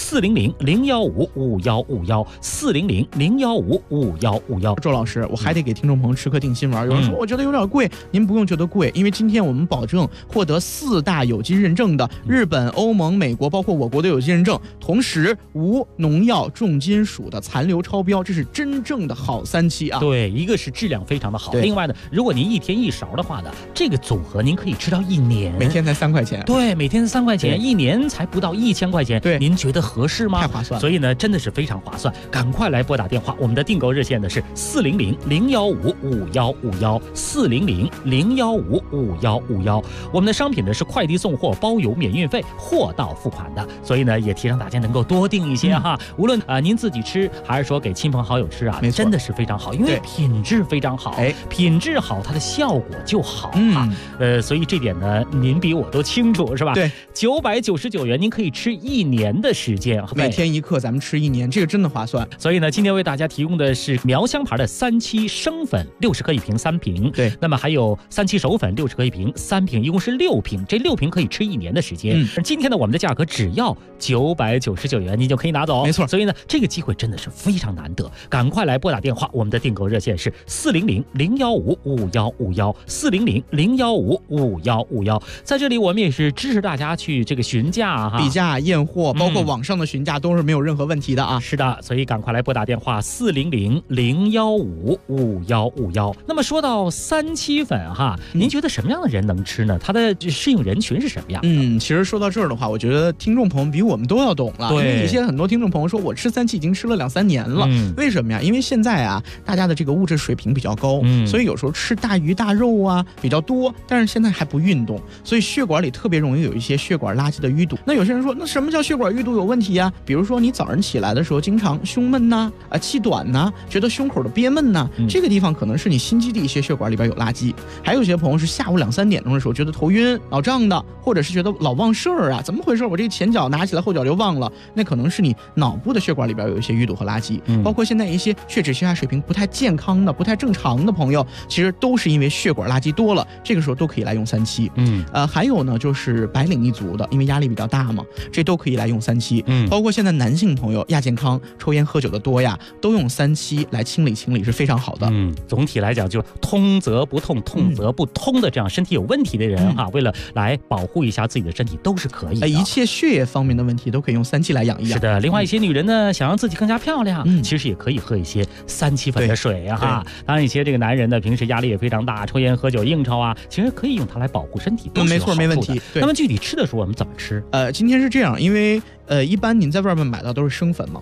400-015-5151，400-015-5151。 周老师，我还得给听众朋友吃颗定心丸。有人说我觉得有点贵，您不用觉得贵，因为今天我们保证获得4大有机认证的日本、欧盟、美国，包括我国的有机认证，同时无农药、重金属的残留超标，这是真正的好3七啊！ 对，一个是质量非常的好，另外呢，如果您1天1勺的话呢，这个组合您可以吃到1年， 每天才3块钱。 对，每天3块钱，1年才不到1000块钱。 对， 您觉得合适吗？ 太划算了。 所以呢，真的是非常划算，赶快来拨打电话，我们的订购热线的是400-015-5151，400-015-5151。我们的商品呢是快递送货，包邮免运费，货到付款的，所以呢也提倡大家能够多订一些哈。无论您自己吃还是说给亲朋好友吃啊，真的是非常好，因为品质非常好，品质好它的效果就好啊。所以这点呢您比我都清楚是吧？ 对 ，999元您可以吃1年的时间， 每天1克咱们吃1年，这个真的划算。 所以呢，今天为大家提供的是苗香牌的3七生粉60克一瓶3瓶， 对， 那么还有3七熟粉60克一瓶3瓶，一共是6瓶，这6瓶可以吃1年的时间。今天呢，我们的价格只要999元，您就可以拿走， 没错。 所以呢，这个机会真的是非常难得，赶快来拨打电话，我们的订购热线是400-015-5151，400-015-5151。在这里我们也是支持大家去这个询价比价验货，包括网上的询价都是没有任何问题的啊。 是的，所以赶快来拨打电话400-015-5151。那么说到3七粉哈，您觉得什么样的人能吃呢？它的适应人群是什么样的？ 其实说到这儿的话，我觉得听众朋友比我们都要懂了。 对， 因为有些很多听众朋友说我吃3七已经吃了2、3年了，为什么呀？因为现在啊，大家的这个物质水平比较高，所以有时候吃大鱼大肉啊比较多，但是现在还不运动，所以血管里特别容易有一些血管垃圾的淤堵。那有些人说，那什么叫血管淤堵有问题呀？比如说你早上起来的时候经常胸闷呐，气短呐，觉得胸口的憋闷呐，这个地方可能是你心肌的一些血管里边有垃圾。还有些朋友是下午2、3点钟的时候觉得头晕脑胀的，或者是觉得老忘事儿啊，怎么回事？我这个前脚拿起来后脚就忘了，那可能是你脑部的血管里边有一些淤堵和垃圾。包括现在一些血脂血压水平不太健康的、不太正常的朋友，其实都是因为血管垃圾多了，这个时候都可以来用3七。还有呢，就是白领一族的，因为压力比较大嘛，这都可以来用3七。包括现在男性朋友亚健康、抽烟喝酒的多呀，都用3七来清理是非常好的。 总体来讲就通则不痛，痛则不通的这样身体有问题的人哈，为了来保护一下自己的身体都是可以的。 一切血液方面的问题都可以用3七来养一养。 是的，另外一些女人呢，想让自己更加漂亮，其实也可以喝一些3七粉的水啊哈。当然一些这个男人呢，平时压力也非常大，抽烟喝酒应酬啊，其实可以用它来保护身体， 没错，没问题。 那么具体吃的时候我们怎么吃？ 今天是这样，因为一般您在外面买到都是生粉嘛，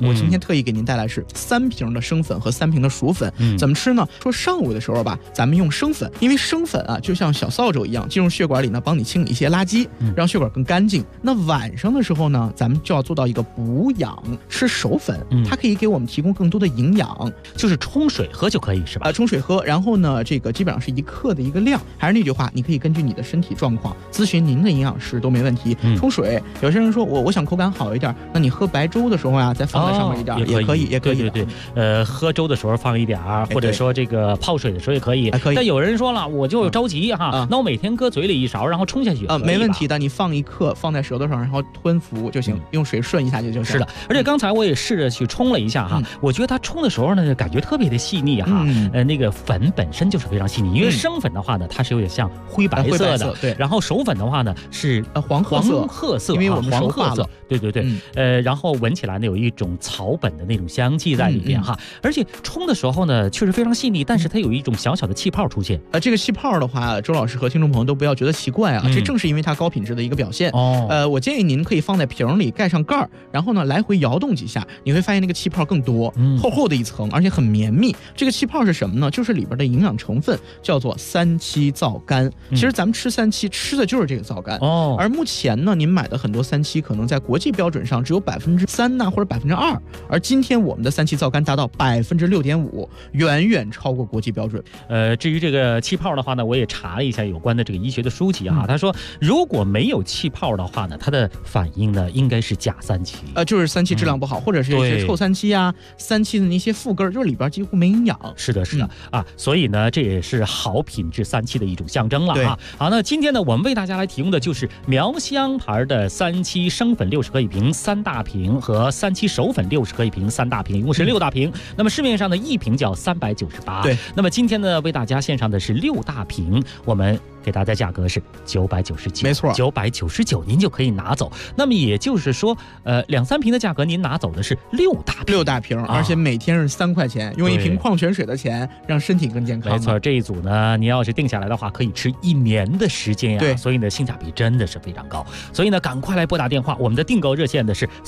我今天特意给您带来是3瓶的生粉和3瓶的薯粉。怎么吃呢？说上午的时候吧，咱们用生粉，因为生粉啊就像小扫帚一样进入血管里呢，帮你清理一些垃圾，让血管更干净。那晚上的时候呢，咱们就要做到一个补养，吃熟粉，它可以给我们提供更多的营养。 就是冲水喝就可以是吧？ 冲水喝，然后呢，这个基本上是1克的一个量。还是那句话，你可以根据你的身体状况咨询您的营养师都没问题。冲水，有些人说我想口感好一点，那你喝白粥的时候啊，再放在上面一点，也可以，也可以。 对，喝粥的时候放一点，或者说这个泡水的时候也可以。但有人说了，我就着急哈，那我每天搁嘴里1勺，然后冲下去没问题的。你放1克放在舌头上，然后吞服就行，用水顺一下就行。 是的，而且刚才我也试着去冲了一下哈，我觉得它冲的时候呢，感觉特别的细腻哈。那个粉本身就是非常细腻，因为生粉的话呢，它是有点像灰白色的， 对。 然后熟粉的话呢是黄褐色， 因为我们黄褐色，对。然后闻起来呢有一种草本的那种香气在里边哈，而且冲的时候呢确实非常细腻，但是它有一种小小的气泡出现。 这个气泡的话，周老师和听众朋友都不要觉得奇怪啊，这正是因为它高品质的一个表现。我建议您可以放在瓶里，盖上盖儿，然后呢来回摇动几下，你会发现那个气泡更多，厚厚的一层，而且很绵密。这个气泡是什么呢？就是里边的营养成分叫做3七皂苷。其实咱们吃3七吃的就是这个皂苷。而目前呢，您买的很多3七可能在国际标准上只有3%呐，或者2%，而今天我们的3七皂苷达到6.5%，远远超过国际标准。 至于这个气泡的话呢，我也查了一下有关的这个医学的书籍哈，他说如果没有气泡的话呢，它的反应呢应该是假3七， 就是3七质量不好，或者是臭3七啊，3七的那些副根，就是里边几乎没营养。 是的啊，所以呢这也是好品质3七的一种象征了啊。好，那今天呢我们为大家来提供的就是苗香牌的3七生粉60克一瓶3大瓶和3七熟粉60克一瓶3大瓶，一共是6大瓶。那么市面上的一瓶叫398。 对， 那么今天呢为大家献上的是6大瓶，我们给大家价格是999， 没错 ，999您就可以拿走。那么也就是说，2-3瓶的价格您拿走的是6大瓶， 而且每天是3块钱，用1瓶矿泉水的钱让身体更健康。 没错，这一组呢，您要是定下来的话，可以吃1年的时间呀。 对， 所以呢，性价比真的是非常高。所以呢，赶快来拨打电话，我们的订购热线的是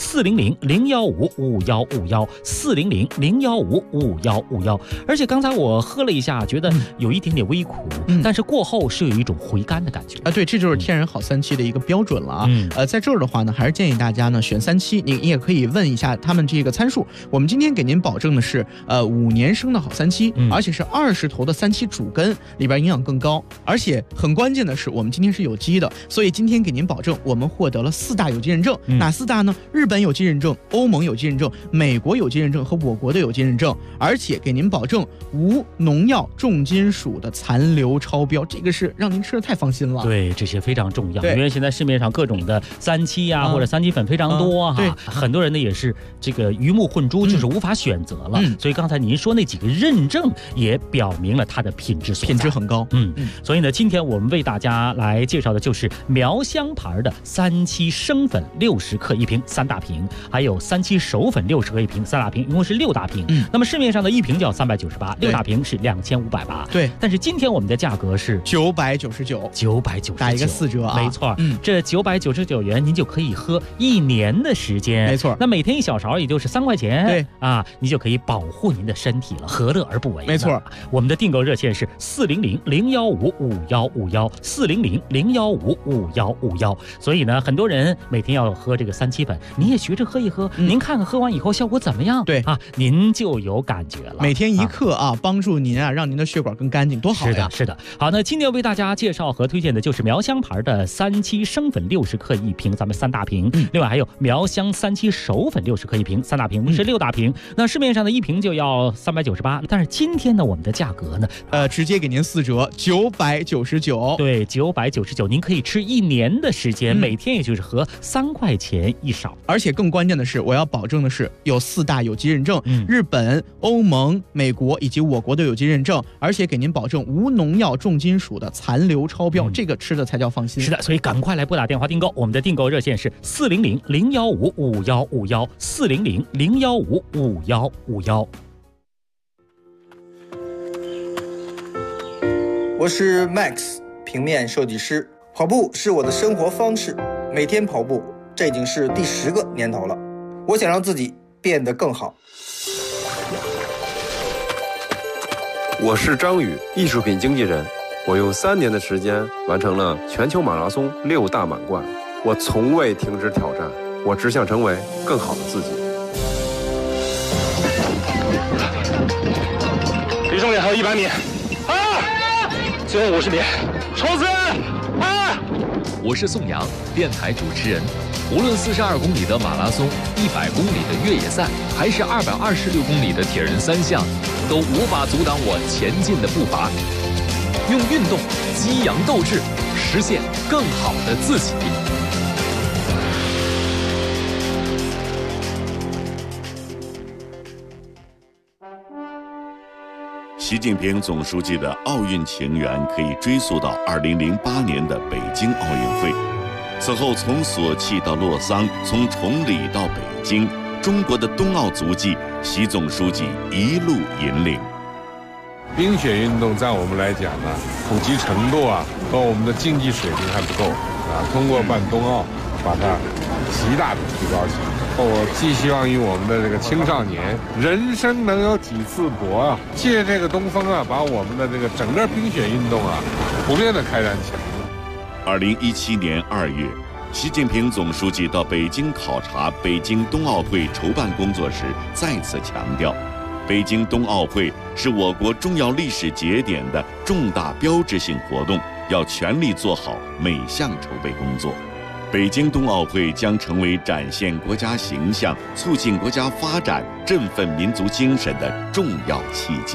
400-015-5151，400-015-5151。而且刚才我喝了一下，觉得有一点点微苦，但是过后是有一种回甘的感觉啊。对，这就是天然好3七的一个标准了啊。在这儿的话呢，还是建议大家呢选3七，你也可以问一下他们这个参数。我们今天给您保证的是5年生的好3七，而且是20头的3七主根，里边营养更高，而且很关键的是我们今天是有机的，所以今天给您保证我们获得了4大有机认证。哪4大呢？日本有机认证、欧盟有机认证、美国有机认证和我国的有机认证，而且给您保证无农药、重金属的残留超标，这个是让您吃的太放心了。 对，这些非常重要，因为现在市面上各种的3七啊或者3七粉非常多哈，很多人呢也是这个鱼目混珠，就是无法选择了。所以刚才您说那几个认证也表明了它的品质很高。 所以呢，今天我们为大家来介绍的就是苗香牌的3七生粉60克一瓶3大瓶，还有3七熟粉60克一瓶3大瓶，一共是6大瓶。那么市面上的一瓶叫398，6大瓶是2580。 对， 但是今天我们的价格是 999，打一个4折啊。 没错，这999元您就可以喝1年的时间。 没错， 那每天1小勺也就是3块钱。 对啊，你就可以保护您的身体了，何乐而不为？ 没错， 我们的订购热线是400-015-5151，400-015-5151。所以呢，很多人每天要喝这个3七粉，你也学着喝一喝，您看看喝完以后效果怎么样？ 对啊，您就有感觉了。 每天1克啊，帮助您啊，让您的血管更干净，多好呀！ 是的。好，那今天为大家介绍和推荐的就是苗香牌的3七生粉60克一瓶，咱们3大瓶。另外还有苗香3七熟粉60克一瓶，3大瓶是6大瓶。那市面上的一瓶就要398，但是今天呢，我们的价格呢， 直接给您4折，999。 对，999，您可以吃1年的时间，每天也就是喝3块钱1勺。 而且更关键的是，我要保证的是有4大有机认证，日本、欧盟、美国以及我国的有机认证，而且给您保证无农药、重金属的残留超标，这个吃的才叫放心。 是的，所以赶快来拨打电话订购，我们的订购热线是400-015-5151，400-015-5151。 我是 Max， 平面设计师。跑步是我的生活方式，每天跑步，这已经是第10个年头了。我想让自己变得更好。 我是张宇，艺术品经纪人。我用3年的时间完成了全球马拉松6大满贯。我从未停止挑战，我只想成为更好的自己。 离终点还有100米，最后50米，冲刺！ 我是宋阳，电台主持人。无论42公里的马拉松、100公里的越野赛，还是226公里的铁人3项，都无法阻挡我前进的步伐。用运动激扬斗志，实现更好的自己。 习近平总书记的奥运情缘可以追溯到2008年的北京奥运会。此后，从索契到洛桑，从崇礼到北京，中国的冬奥足迹，习总书记一路引领。 冰雪运动在我们来讲呢，普及程度和我们的竞技水平还不够通过办冬奥，把它极大的提高起来。我寄希望于我们的这个青少年，人生能有几次搏借这个东风把我们的这个整个冰雪运动普遍的开展起来。 2017年2月，习近平总书记到北京考察北京冬奥会筹办工作时，再次强调，北京冬奥会是我国重要历史节点的重大标志性活动，要全力做好每项筹备工作。北京冬奥会将成为展现国家形象、促进国家发展、振奋民族精神的重要契机。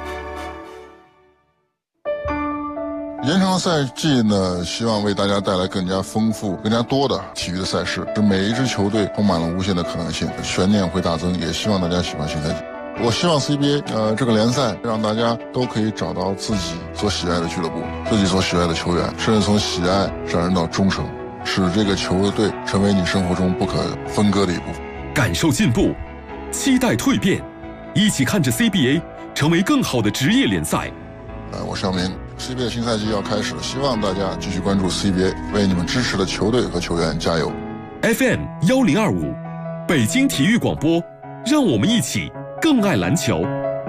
延长赛季呢，希望为大家带来更加丰富、更加多的体育的赛事，使每一支球队充满了无限的可能性，悬念会大增。也希望大家喜欢新赛季。我希望 CBA 这个联赛让大家都可以找到自己所喜爱的俱乐部、自己所喜爱的球员，甚至从喜爱上升到忠诚，使这个球队成为你生活中不可分割的一部分。 感受进步，期待蜕变，一起看着 CBA 成为更好的职业联赛。 我是肖明。CBA 新赛季要开始了，希望大家继续关注 CBA， 为你们支持的球队和球员加油。 FM 1025，北京体育广播，让我们一起更爱篮球。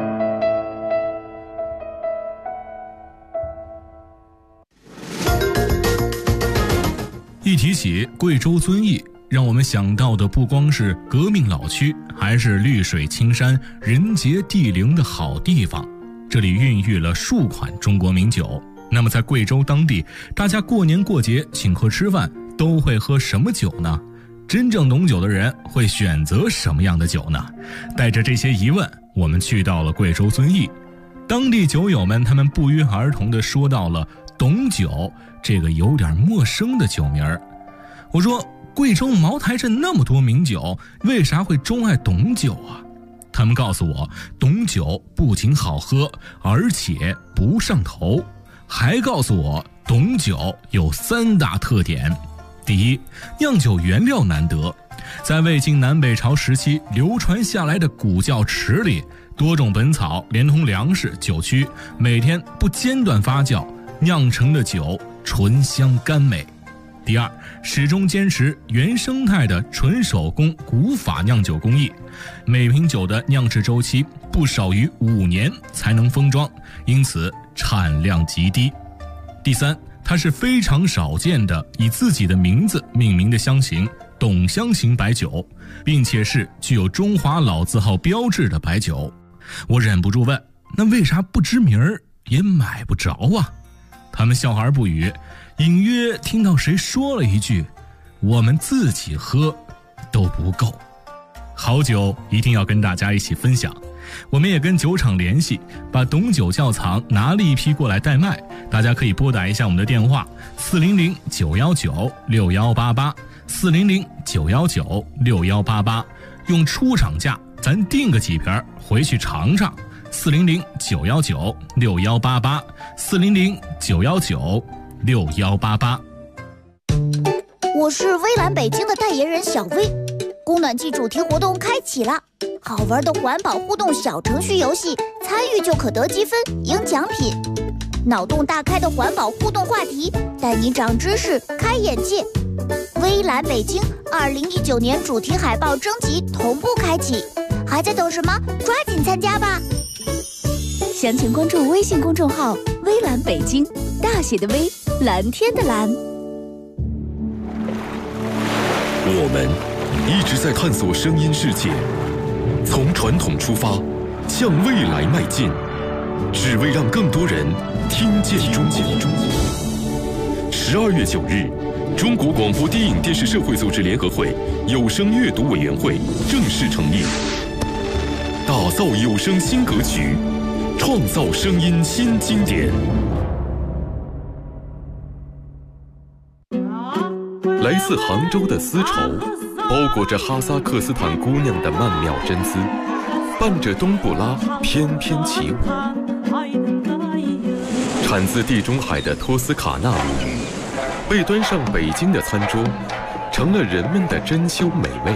一提起贵州遵义，让我们想到的不光是革命老区，还是绿水青山、人杰地灵的好地方。这里孕育了数款中国名酒。那么在贵州当地，大家过年过节请客吃饭都会喝什么酒呢？真正懂酒的人会选择什么样的酒呢？带着这些疑问，我们去到了贵州遵义。当地酒友们他们不约而同地说到了董酒这个有点陌生的酒名儿。我说，贵州茅台镇那么多名酒，为啥会钟爱董酒啊？他们告诉我，董酒不仅好喝，而且不上头，还告诉我董酒有3大特点。第一，酿酒原料难得，在魏晋南北朝时期流传下来的古窖池里，多种本草连同粮食、酒曲，每天不间断发酵，酿成的酒醇香甘美。第二，始终坚持原生态的纯手工古法酿酒工艺，每瓶酒的酿制周期不少于5年才能封装，因此产量极低。第三，它是非常少见的以自己的名字命名的香型董香型白酒，并且是具有中华老字号标志的白酒。我忍不住问，那为啥不知名儿也买不着啊？他们笑而不语，隐约听到谁说了一句，我们自己喝都不够。好酒一定要跟大家一起分享，我们也跟酒厂联系，把董酒窖藏拿了一批过来代卖，大家可以拨打一下我们的电话400-919-6188 400-919-6188，用出厂价咱订个几瓶回去尝尝。400-919-6188 400-919-6188。 我是微蓝北京的代言人小薇，供暖季主题活动开启了，好玩的环保互动小程序游戏，参与就可得积分赢奖品，脑洞大开的环保互动话题，带你长知识开眼界。微蓝北京 2019年主题海报征集同步开启，还在等什么？抓紧参加吧！详情关注微信公众号“微蓝北京”，大写的微，蓝天的蓝。 我们一直在探索声音世界，从传统出发，向未来迈进，只为让更多人听见中国。12月9日，中国广播电影电视社会组织联合会有声阅读委员会正式成立，打造有声新格局，创造声音新经典。来自杭州的丝绸，包裹着哈萨克斯坦姑娘的曼妙真姿，伴着冬不拉翩翩起舞。产自地中海的托斯卡纳米，被端上北京的餐桌，成了人们的珍馐美味。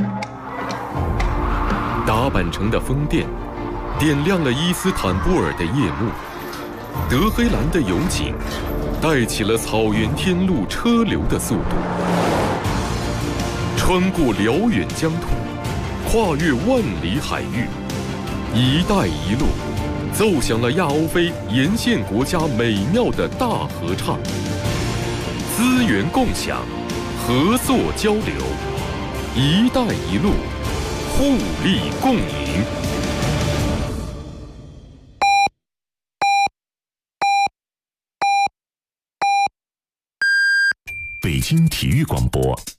打扮成的风电，点亮了伊斯坦布尔的夜幕。德黑兰的油井，带起了草原天路车流的速度。穿过辽远疆土，跨越万里海域，一带一路奏响了亚欧非沿线国家美妙的大合唱。资源共享，合作交流，一带一路，互利共赢。北京体育广播